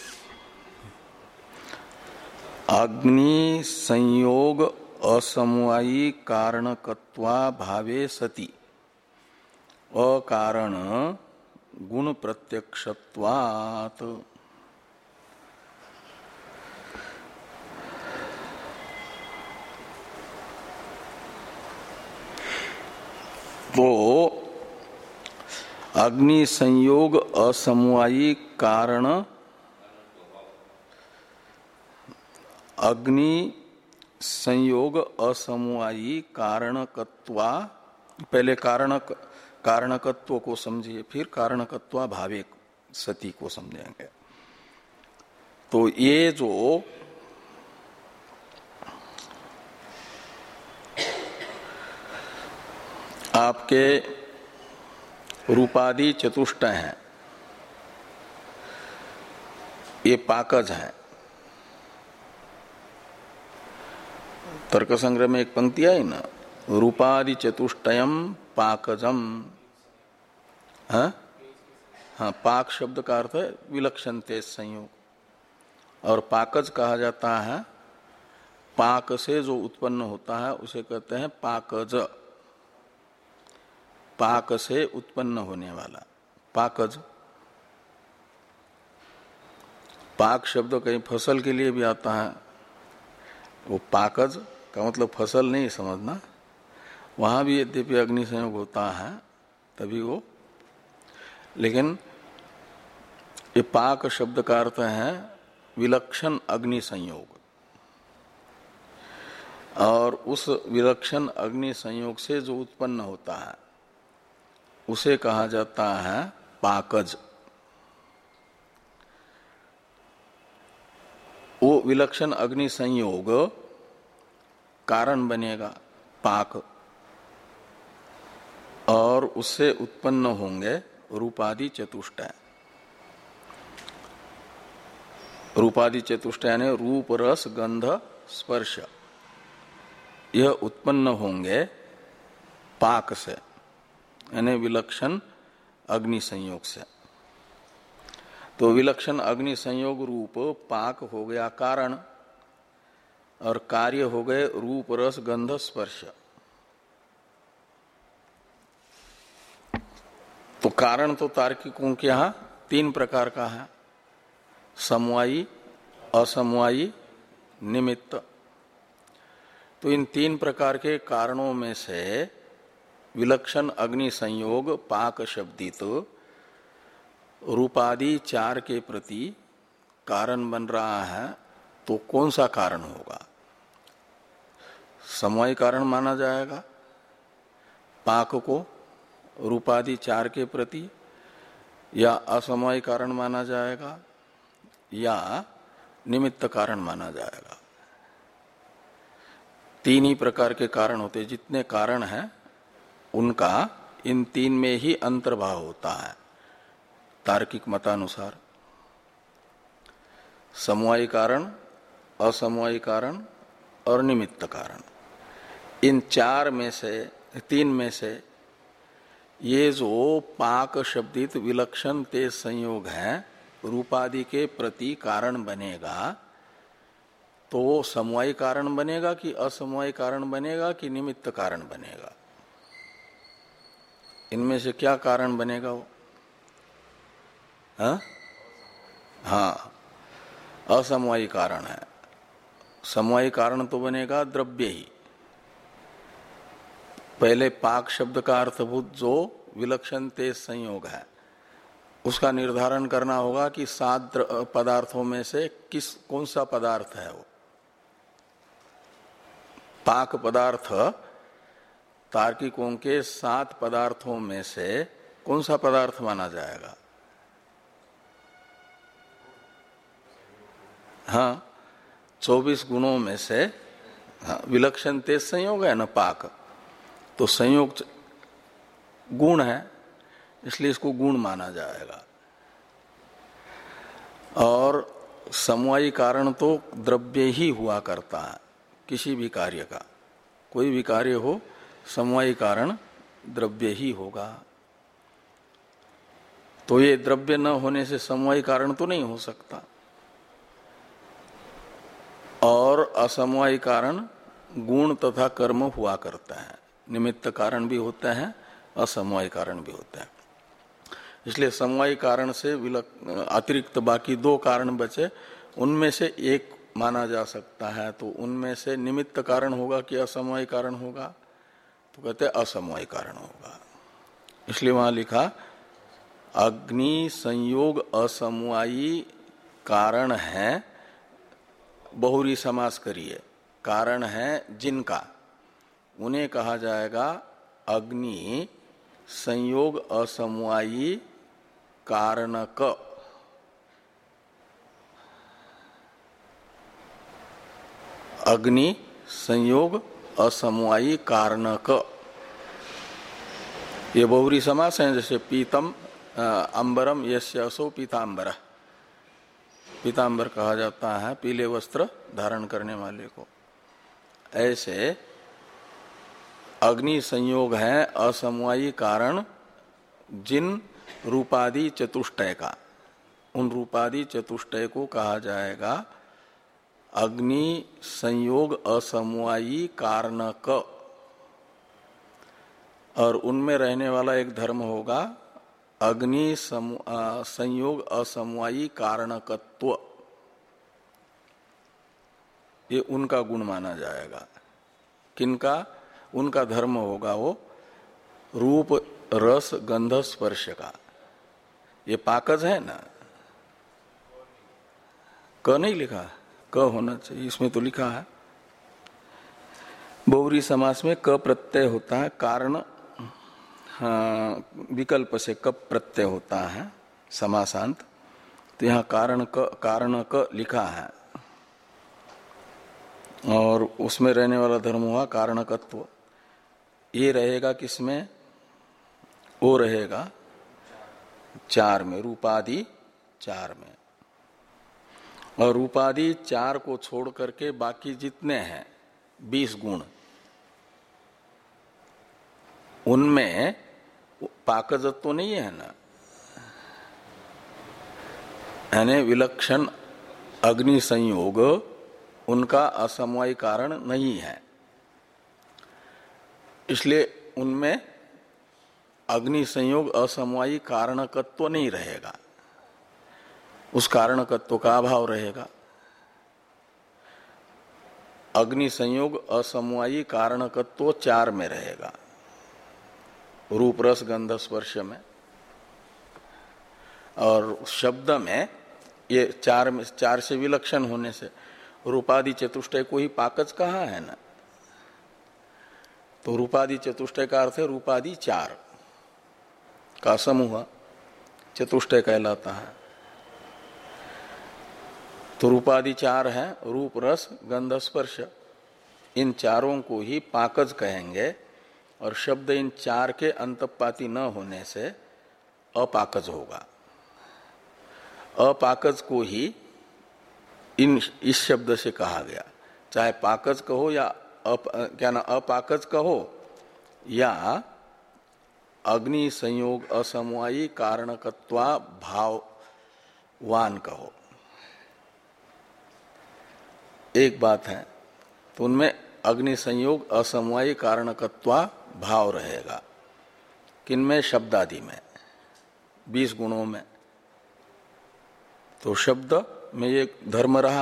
अग्नि संयोग असमवायी कारणकत्वा भावे सति, अकारण गुण प्रत्यक्षत्वात्। तो अग्नि संयोग असमवायी कारण, अग्नि संयोग असमवायी कारणकत्वा, पहले कारणक कारणकत्व को समझिए, फिर कारणकत्वा भावे सती को समझेंगे। तो ये जो आपके रूपादि चतुष्टय हैं, ये पाकज है। तर्क संग्रह में एक पंक्ति आई ना, रूपादि चतुष्टयम पाकजम। हाँ हाँ, पाक शब्द का अर्थ है विलक्षण तेज संयोग, और पाकज कहा जाता है पाक से जो उत्पन्न होता है उसे कहते हैं पाकज, पाक से उत्पन्न होने वाला पाकज। पाक शब्द कहीं फसल के लिए भी आता है, वो पाकज का मतलब फसल नहीं समझना, वहां भी यद्यपि अग्नि संयोग होता है तभी वो, लेकिन ये पाक शब्द का अर्थ है विलक्षण अग्नि संयोग, और उस विलक्षण अग्नि संयोग से जो उत्पन्न होता है उसे कहा जाता है पाकज। वो विलक्षण अग्नि संयोग कारण बनेगा पाक, और उससे उत्पन्न होंगे रूपादि चतुष्टय। रूपादि चतुष्टय यानी रूप रस गंध स्पर्श, यह उत्पन्न होंगे पाक से, यानी विलक्षण अग्नि संयोग से। तो विलक्षण अग्नि संयोग रूप पाक हो गया कारण, और कार्य हो गए रूप रस गंध स्पर्श। तो कारण तो तार्किकों के यहां तीन प्रकार का है, समवायी, असमवायी, निमित्त। तो इन तीन प्रकार के कारणों में से विलक्षण अग्नि संयोग पाक शब्दित रूपादि चार के प्रति कारण बन रहा है, तो कौन सा कारण होगा? समवायी कारण माना जाएगा पाक को रूपादि चार के प्रति, या असमवायी कारण माना जाएगा, या निमित्त कारण माना जाएगा। तीन ही प्रकार के कारण होते, जितने कारण हैं उनका इन तीन में ही अंतर्भाव होता है तार्किक मतानुसार। समवायी कारण, असमवायी कारण और निमित्त कारण, इन चार में से, तीन में से ये जो पाक शब्दित विलक्षण तेज संयोग है रूपादि के प्रति कारण बनेगा, तो वो समवायी कारण बनेगा कि असमवायी कारण बनेगा कि निमित्त कारण बनेगा? इनमें से क्या कारण बनेगा वो? हाँ हाँ, असमवायी कारण है। समवायी कारण तो बनेगा द्रव्य ही। पहले पाक शब्द का अर्थभूत जो विलक्षण तेज संयोग है उसका निर्धारण करना होगा कि सात पदार्थों में से किस कौन सा पदार्थ है वो। पाक पदार्थ तार्किकों के सात पदार्थों में से कौन सा पदार्थ माना जाएगा? हाँ, चौबीस गुणों में से हाँ, विलक्षण तेज संयोग है ना पाक, तो संयोग गुण है, इसलिए इसको गुण माना जाएगा। और समवायी कारण तो द्रव्य ही हुआ करता है, किसी भी कार्य का, कोई भी कार्य हो समवायी कारण द्रव्य ही होगा। तो ये द्रव्य न होने से समवायी कारण तो नहीं हो सकता। और असमवायी कारण गुण तथा कर्म हुआ करता है, निमित्त कारण भी होते हैं, असमवायी कारण भी होते हैं। इसलिए समवायी कारण से विलक अतिरिक्त बाकी दो कारण बचे, उनमें से एक माना जा सकता है। तो उनमें से निमित्त कारण होगा कि असमवायी कारण होगा? तो कहते असमवायी कारण होगा। इसलिए वहां लिखा अग्नि संयोग असमवायी कारण है, बहुरी समास करिए, कारण है जिनका, उन्हें कहा जाएगा अग्नि संयोग असमवायी कारणक। अग्नि संयोग असमवायी कारणक, ये बहुरी समास है। जैसे पीतम अंबरम यस्य असो पीतांबर, पीतांबर कहा जाता है पीले वस्त्र धारण करने वाले को। ऐसे अग्नि संयोग है असमवायी कारण जिन रूपादि चतुष्टय का, उन रूपादि चतुष्टय को कहा जाएगा अग्नि संयोग असमवायी कारणक। और उनमें रहने वाला एक धर्म होगा अग्नि संयोग असमवायी कारणकत्व, ये उनका गुण माना जाएगा। किनका? उनका धर्म होगा वो रूप रस गंध स्पर्श का। ये पाकज है ना, क नहीं लिखा, क होना चाहिए, इसमें तो लिखा है। बहुरी समास में क प्रत्यय होता है, कारण हाँ, विकल्प से क प्रत्यय होता है समासांत। तो यहाँ कारण क कारण क लिखा है और उसमें रहने वाला धर्म हुआ कारणकत्व। ये रहेगा किसमें? वो रहेगा चार में, रूपादि चार में। और रूपादि चार को छोड़ करके बाकी जितने हैं बीस गुण, उनमें पाकजत्व तो नहीं है ना, यानी विलक्षण अग्नि संयोग उनका असमवायी कारण नहीं है। इसलिए उनमें अग्नि संयोग असमवायी कारणकत्व नहीं रहेगा, उस कारणकत्व का अभाव रहेगा। अग्नि संयोग असमवायी कारणकत्व चार में रहेगा, रूप रस गंध स्पर्श में। और शब्द में ये चार में, चार से विलक्षण होने से रूपादि चतुष्टय को ही पाकज कहा है ना। तो रूपादि चतुष्टय का अर्थ है रूपादि चार का समूह चतुष्टय कहलाता है। तो रूपादि चार है, रूप रस गंध स्पर्श, इन चारों को ही पाकज कहेंगे। और शब्द इन चार के अंतपाती न होने से अपाकज होगा। अपाकज को ही इन इस शब्द से कहा गया, चाहे पाकज कहो या अप, क्या ना अपाकज कहो या अग्नि संयोग असमवायी कारणकत्वा भाववान कहो, एक बात है। तो उनमें अग्नि संयोग असमवायी कारणकत्वा भाव रहेगा। किनमें? शब्दादि में, बीस गुणों में। तो शब्द में ये धर्म रहा,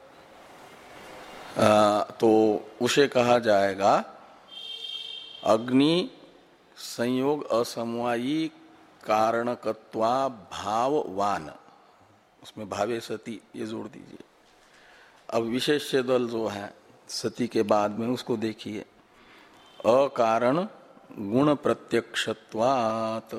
आ, तो उसे कहा जाएगा अग्नि संयोग असमवायी कारणकत्वा भाववान। उसमें भावे सती ये जोड़ दीजिए। अब विशेष दल जो है सती के बाद में, उसको देखिए। अकारण गुण प्रत्यक्षत्वात्,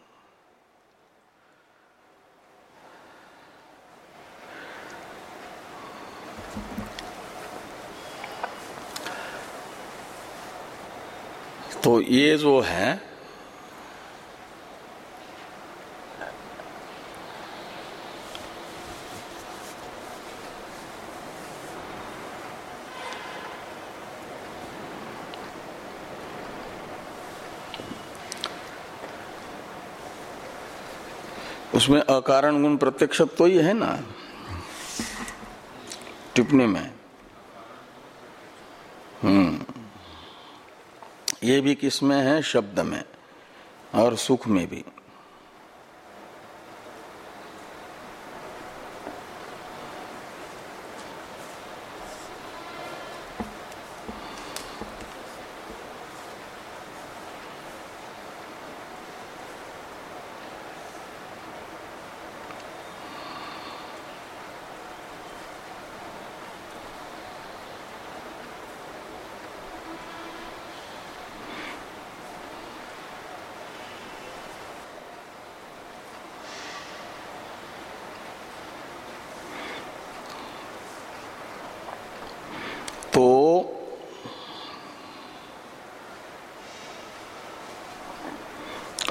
तो ये जो है उसमें अकारण गुण प्रत्यक्षत्व तो ही है ना टिप्पणी में। हम्म ये भी किसमें है? शब्द में और सुख में भी।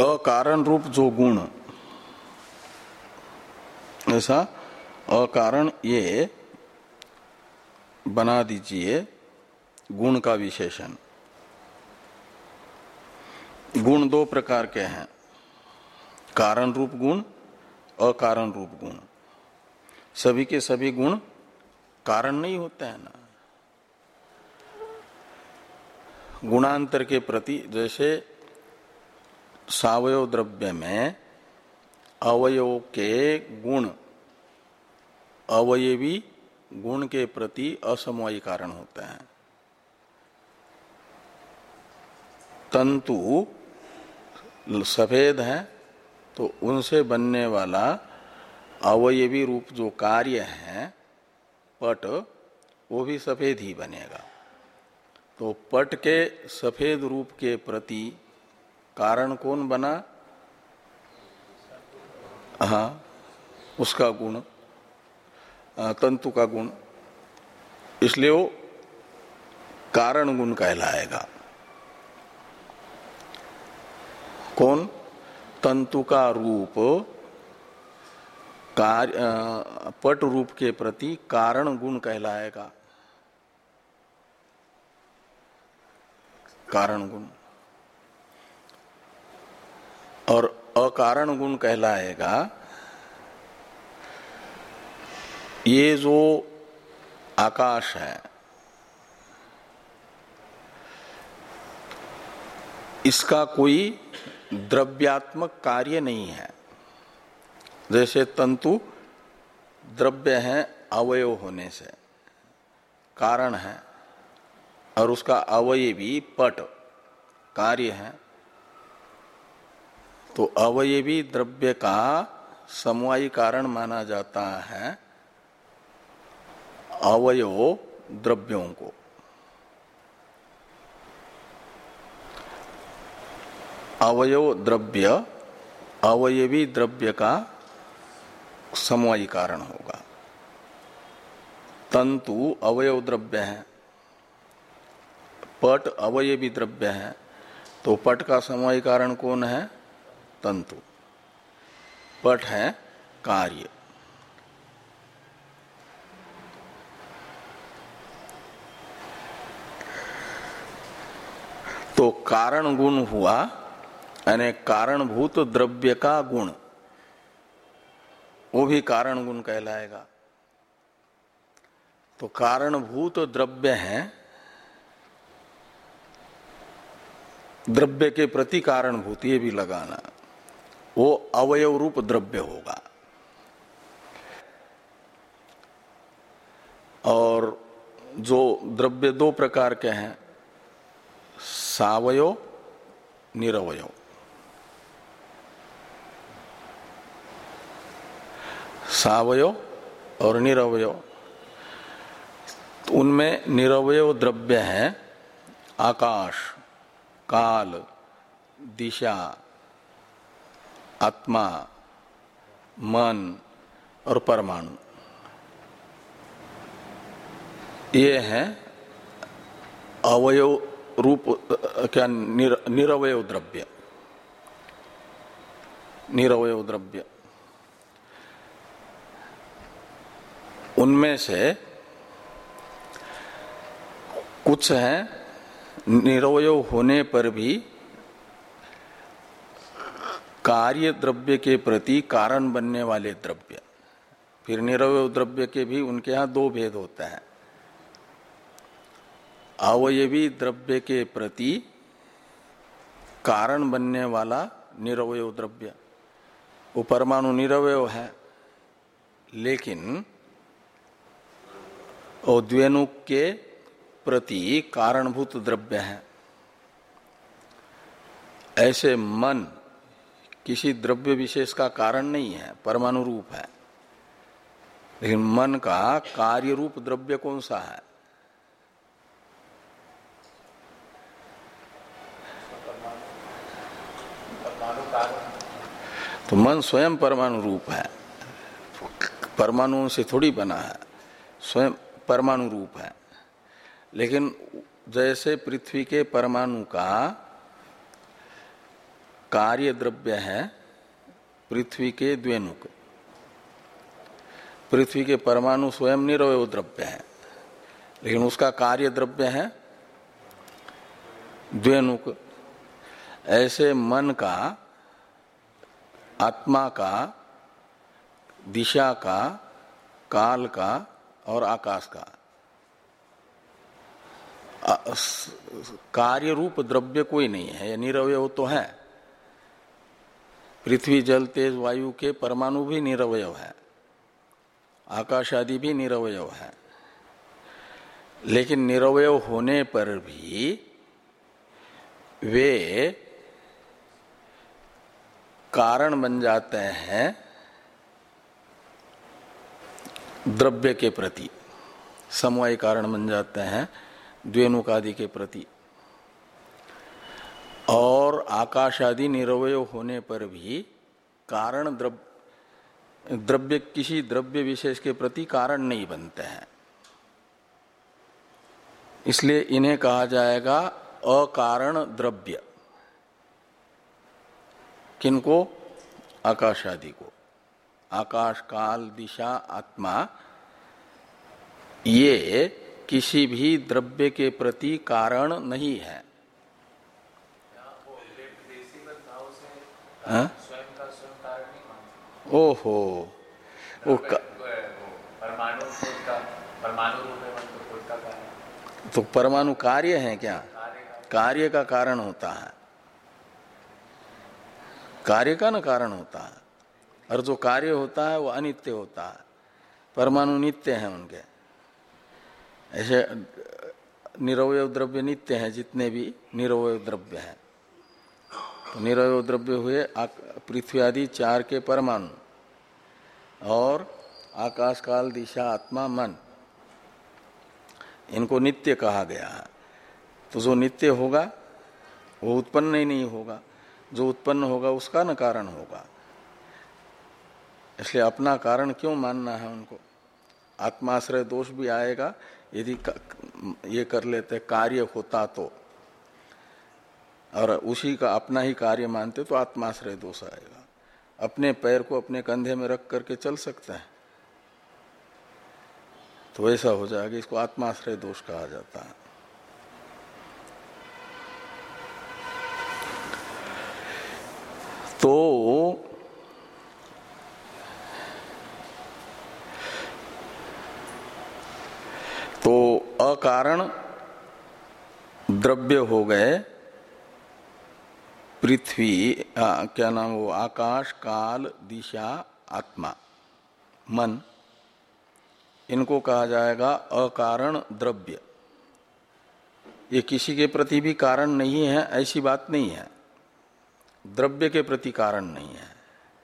अकारण रूप जो गुण, ऐसा अकारण ये बना दीजिए गुण का विशेषण। गुण दो प्रकार के हैं, कारण रूप गुण, अकारण रूप गुण। सभी के सभी गुण कारण नहीं होते हैं ना। गुणांतर के प्रति, जैसे सावयव द्रव्य में अवयव के गुण अवयवी गुण के प्रति असमवायी कारण होते हैं। तंतु सफेद है तो उनसे बनने वाला अवयवी रूप जो कार्य है पट, वो भी सफेद ही बनेगा। तो पट के सफेद रूप के प्रति कारण कौन बना? हाँ, उसका गुण, तंतु का गुण, इसलिए वो कारण गुण कहलाएगा। कौन? तंतु का रूप कार्य पट रूप के प्रति कारण गुण कहलाएगा, कारण गुण। और अकारण गुण कहलाएगा ये जो आकाश है, इसका कोई द्रव्यात्मक कार्य नहीं है। जैसे तंतु द्रव्य है अवयव होने से, कारण है, और उसका अवयवी पट कार्य है। तो अवयवी द्रव्य का समवायी कारण माना जाता है अवयव द्रव्यों को। अवयव द्रव्य अवयवी द्रव्य का समवायी कारण होगा। तंतु अवयव द्रव्य है, पट अवयवी द्रव्य है, तो पट का समवायी कारण कौन है? तंतु। पट है कार्य। तो कारण गुण हुआ, यानी कारणभूत द्रव्य का गुण, वो भी कारण गुण कहलाएगा। तो कारणभूत द्रव्य है, द्रव्य के प्रति कारणभूत, ये भी लगाना, वो अवयव रूप द्रव्य होगा। और जो द्रव्य दो प्रकार के हैं, सावयव, निरवयव। सावयव और निरवयव। तो उनमें निरवयव द्रव्य है आकाश, काल, दिशा, आत्मा, मन और परमाणु। ये है अवयव रूप, क्या निर, निरवयव द्रव्य। निरवयव द्रव्य उनमें से कुछ है निरवयव होने पर भी कार्य द्रव्य के प्रति कारण बनने वाले द्रव्य। फिर निरवयव द्रव्य के भी उनके यहां दो भेद होते हैं। अवयवी द्रव्य के प्रति कारण बनने वाला निरवयव द्रव्य, वो परमाणु निरवयव है, लेकिन द्व्यणुक के प्रति कारणभूत द्रव्य है। ऐसे मन किसी द्रव्य विशेष का कारण नहीं है, परमाणु रूप है, लेकिन मन का कार्य रूप द्रव्य कौन सा है? तो मन स्वयं परमाणु रूप है, परमाणुओं से थोड़ी बना है, स्वयं परमाणु रूप है। लेकिन जैसे पृथ्वी के परमाणु का कार्य द्रव्य है पृथ्वी के द्वेनुक। पृथ्वी के परमाणु स्वयं निरवय द्रव्य है, लेकिन उसका कार्य द्रव्य है द्वेनुक। ऐसे मन का, आत्मा का, दिशा का, काल का और आकाश का कार्य रूप द्रव्य कोई नहीं है, या निरवय तो है। पृथ्वी जल तेज वायु के परमाणु भी निरवय है, आकाश आदि भी निरवय है, लेकिन निरवय होने पर भी वे कारण बन जाते हैं द्रव्य के प्रति, समवाय कारण बन जाते हैं द्वेनुक आदि के प्रति। और आकाश आदि निरवय होने पर भी कारण द्रव्य द्रव्य किसी द्रव्य विशेष के प्रति कारण नहीं बनते हैं, इसलिए इन्हें कहा जाएगा अकारण द्रव्य। किनको? आकाश आदि को। आकाश, काल, दिशा, आत्मा ये किसी भी द्रव्य के प्रति कारण नहीं है। ओहो, वो परमाणु परमाणु तो परमाणु कार्य है क्या? कार्य का कारण होता है, कार्य का न कारण होता है, और जो कार्य होता है वो अनित्य होता है। परमाणु नित्य हैं उनके, ऐसे निरवय द्रव्य नित्य हैं जितने भी निरवय द्रव्य हैं। तो निरवय द्रव्य हुए पृथ्वी आदि चार के परमाणु और आकाश, काल, दिशा, आत्मा, मन, इनको नित्य कहा गया है। तो जो नित्य होगा वो उत्पन्न ही नहीं होगा, जो उत्पन्न होगा उसका न कारण होगा। इसलिए अपना कारण क्यों मानना है उनको? आत्माश्रय दोष भी आएगा यदि ये कर लेते कार्य होता तो, और उसी का अपना ही कार्य मानते तो आत्माश्रय दोष आएगा। अपने पैर को अपने कंधे में रख करके चल सकता है तो वैसा हो जाएगा, इसको आत्माश्रय दोष कहा जाता है। तो तो अकारण द्रव्य हो गए पृथ्वी, आ, क्या नाम वो, आकाश, काल, दिशा, आत्मा, मन, इनको कहा जाएगा अकारण द्रव्य। ये किसी के प्रति भी कारण नहीं है ऐसी बात नहीं है, द्रव्य के प्रति कारण नहीं है।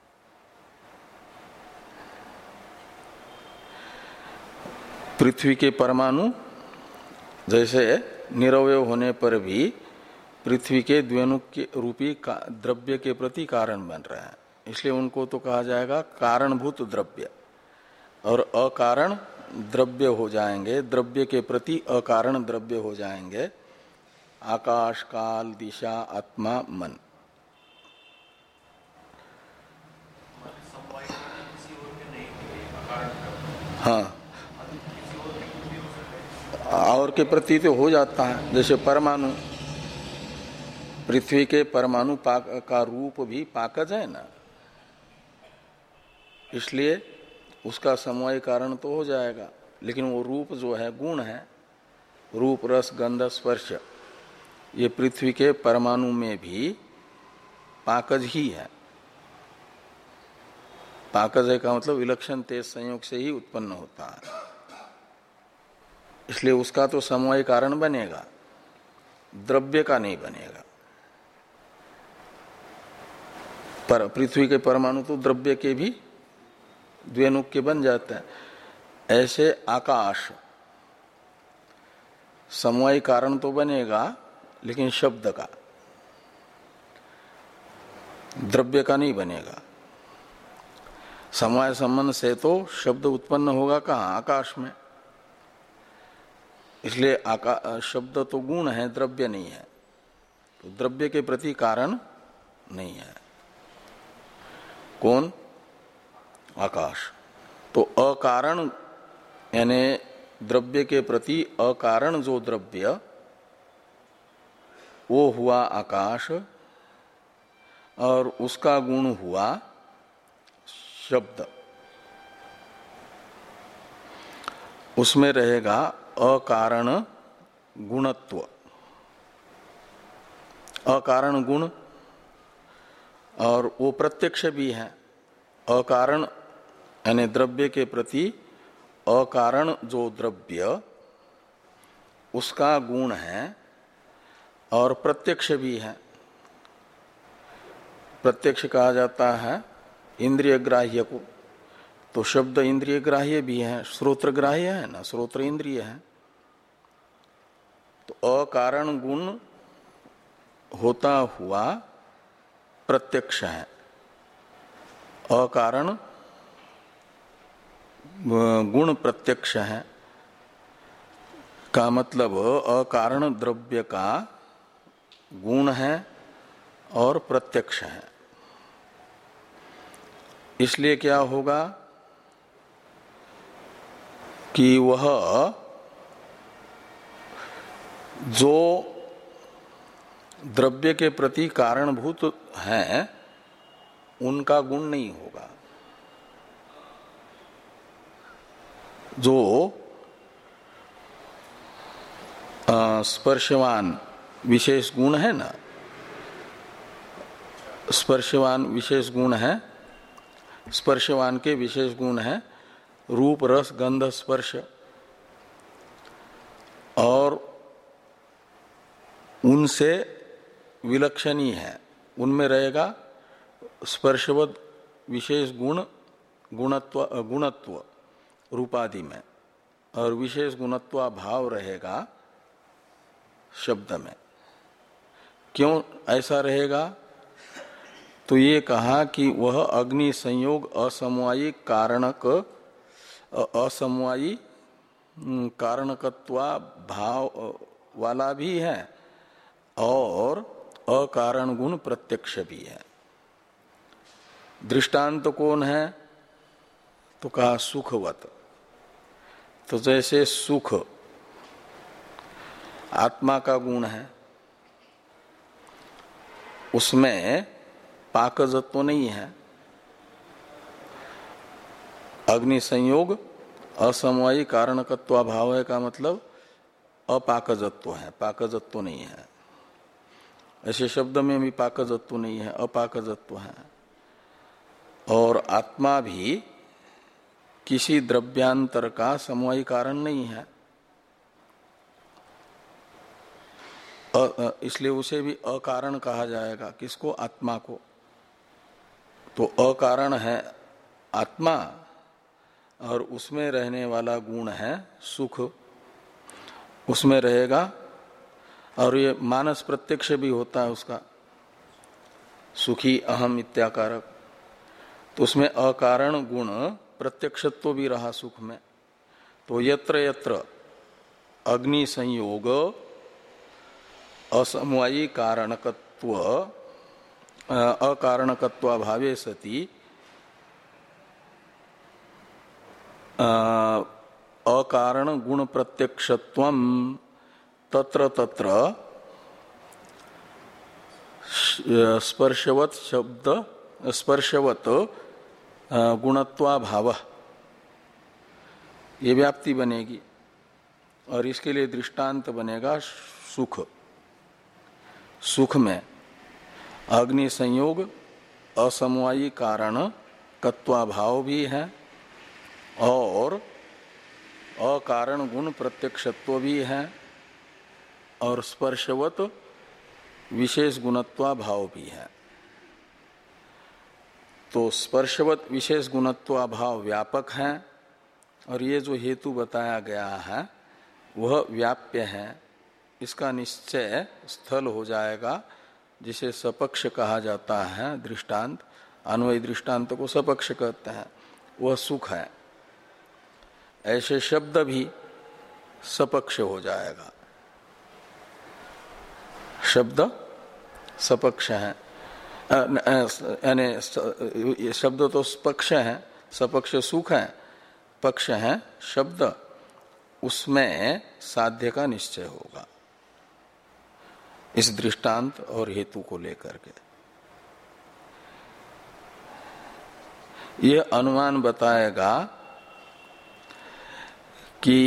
पृथ्वी के परमाणु जैसे निरवय होने पर भी पृथ्वी के द्वेनुक के रूपी द्रव्य के प्रति कारण बन रहे हैं, इसलिए उनको तो कहा जाएगा कारणभूत द्रव्य। और अकारण द्रव्य हो जाएंगे, द्रव्य के प्रति अकारण द्रव्य हो जाएंगे आकाश, काल, दिशा, आत्मा, मन। हाँ, और के प्रति तो हो जाता है। जैसे परमाणु, पृथ्वी के परमाणु पाक का रूप भी पाकज है ना, इसलिए उसका समवाय कारण तो हो जाएगा, लेकिन वो रूप जो है गुण है, रूप, रस, गंध, स्पर्श, ये पृथ्वी के परमाणु में भी पाकज ही है। पाकज है का मतलब विलक्षण तेज संयोग से ही उत्पन्न होता है, इसलिए उसका तो समवाय कारण बनेगा, द्रव्य का नहीं बनेगा। पर पृथ्वी के परमाणु तो द्रव्य के भी द्वेनुक के बन जाते हैं। ऐसे आकाश समवाय कारण तो बनेगा, लेकिन शब्द का, द्रव्य का नहीं बनेगा। समवाय संबंध से तो शब्द उत्पन्न होगा कहाँ? आकाश में। इसलिए आकाश शब्द तो गुण है, द्रव्य नहीं है, तो द्रव्य के प्रति कारण नहीं है। कौन? आकाश। तो अकारण यानी द्रव्य के प्रति अकारण जो द्रव्य वो हुआ आकाश, और उसका गुण हुआ शब्द। उसमें रहेगा अकारण गुणत्व, अकारण गुण, और वो प्रत्यक्ष भी है। अकारण यानी द्रव्य के प्रति अकारण जो द्रव्य उसका गुण है और प्रत्यक्ष भी है। प्रत्यक्ष कहा जाता है इंद्रिय ग्राह्य को, तो शब्द इंद्रिय ग्राह्य भी है, श्रोत्र ग्राह्य है ना, श्रोत्र इंद्रिय है। तो अकारण गुण होता हुआ प्रत्यक्ष है। अकारण गुण प्रत्यक्ष है का मतलब अकारण द्रव्य का गुण है और प्रत्यक्ष है। इसलिए क्या होगा कि वह जो द्रव्य के प्रति कारणभूत हैं उनका गुण नहीं होगा। जो स्पर्शवान विशेष गुण है ना, स्पर्शवान विशेष गुण है, स्पर्शवान के विशेष गुण है रूप रस गंध स्पर्श, और उनसे विलक्षणी है, उनमें रहेगा स्पर्शवद विशेष गुण गुणत्व गुणत्व रूपादि में, और विशेष गुणत्व भाव रहेगा शब्द में। क्यों ऐसा रहेगा? तो ये कहा कि वह अग्नि संयोग असमवायी कारणक असमवायी कारणकत्वा भाव वाला भी है और अकारण गुण प्रत्यक्ष भी है। दृष्टांत कौन है? तो कहा सुखवत। तो जैसे सुख आत्मा का गुण है, उसमें पाकजत्व नहीं है। अग्नि संयोग असमवायी कारणकत्व भाव है का मतलब अपाकजत्व है, पाकजत्व नहीं है। ऐसे शब्द में भी पाकजत्व नहीं है, अपाकजत्व है। और आत्मा भी किसी द्रव्यांतर का समवायी कारण नहीं है, इसलिए उसे भी अकारण कहा जाएगा। किसको? आत्मा को। तो अकारण है आत्मा और उसमें रहने वाला गुण है सुख, उसमें रहेगा। और ये मानस प्रत्यक्ष भी होता है उसका, सुखी अहम इत्याकारक। तो उसमें अकारण गुण प्रत्यक्षत्व भी रहा सुख में। तो यत्र यत्र अग्नि संयोग असमवायी कारणकत्व अकारणकत्व भावे सति अकारण गुण प्रत्यक्षत्वम तत्र तत्र स्पर्शवत शब्द स्पर्शवत गुणत्वा भाव, ये व्याप्ति बनेगी। और इसके लिए दृष्टांत बनेगा सुख। सुख में अग्नि संयोग असमवायी कारण कत्वाभाव भी है और अकारण गुण प्रत्यक्षत्व भी है और स्पर्शवत विशेष गुणत्वा भाव भी है। तो स्पर्शवत विशेष गुणत्वा भाव व्यापक है और ये जो हेतु बताया गया है वह व्याप्य है। इसका निश्चय स्थल हो जाएगा, जिसे सपक्ष कहा जाता है। दृष्टांत अन्वय दृष्टांत को सपक्ष कहते हैं, वह सुख है। ऐसे शब्द भी सपक्ष हो जाएगा, शब्द सपक्ष है। यानी शब्द तो पक्ष है, सपक्ष सुख है, पक्ष है शब्द, उसमें साध्य का निश्चय होगा इस दृष्टांत और हेतु को लेकर के। ये अनुमान बताएगा कि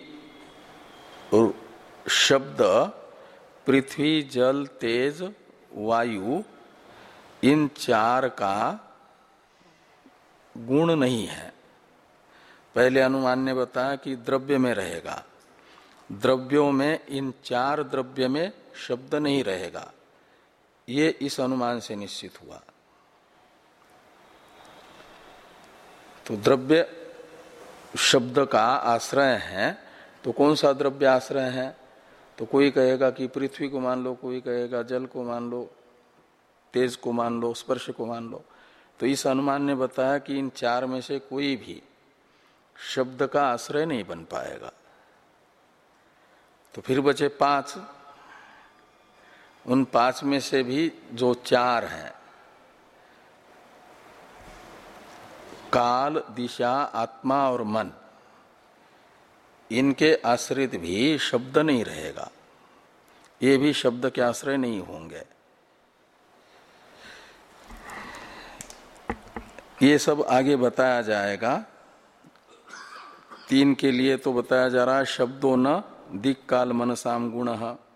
शब्द पृथ्वी, जल, तेज, वायु इन चार का गुण नहीं है। पहले अनुमान ने बताया कि द्रव्य में रहेगा, द्रव्यों में इन चार द्रव्य में शब्द नहीं रहेगा, ये इस अनुमान से निश्चित हुआ। तो द्रव्य शब्द का आश्रय है, तो कौन सा द्रव्य आश्रय है? तो कोई कहेगा कि पृथ्वी को मान लो, कोई कहेगा जल को मान लो, तेज को मान लो, स्पर्श को मान लो। तो इस अनुमान ने बताया कि इन चार में से कोई भी शब्द का आश्रय नहीं बन पाएगा। तो फिर बचे पांच, उन पांच में से भी जो चार हैं, काल, दिशा, आत्मा और मन, इनके आश्रित भी शब्द नहीं रहेगा, ये भी शब्द के आश्रय नहीं होंगे। ये सब आगे बताया जाएगा। तीन के लिए तो बताया जा रहा है शब्दों न दिक् काल मनसाम गुण।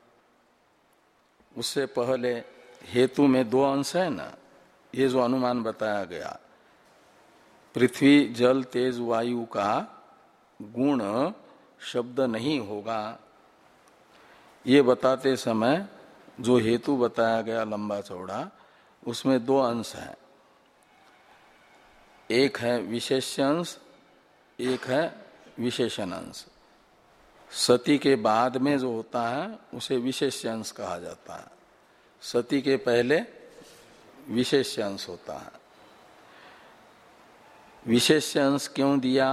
उससे पहले हेतु में दो अंश है ना, ये जो अनुमान बताया गया पृथ्वी, जल, तेज, वायु का गुण शब्द नहीं होगा, ये बताते समय जो हेतु बताया गया लंबा चौड़ा, उसमें दो अंश हैं, एक है विशेष्य अंश, एक है विशेषण अंश। सति के बाद में जो होता है उसे विशेष्य अंश कहा जाता है, सति के पहले विशेष्य अंश होता है। विशेष्य अंश क्यों दिया,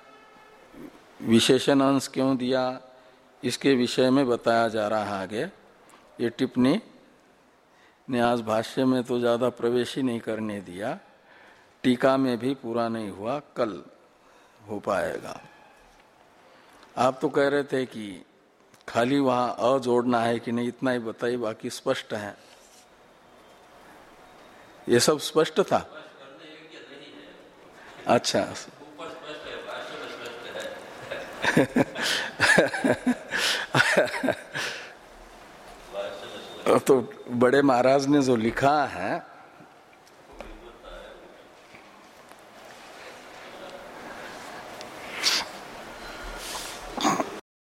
विशेषण अंश क्यों दिया, इसके विषय में बताया जा रहा है आगे। ये टिप्पणी ने आज भाष्य में तो ज्यादा प्रवेश ही नहीं करने दिया, टीका में भी पूरा नहीं हुआ, कल हो पाएगा। आप तो कह रहे थे कि खाली वहां अ जोड़ना है कि नहीं, इतना ही बताइए, बाकी स्पष्ट है। ये सब स्पष्ट था? अच्छा तो बड़े महाराज ने जो लिखा है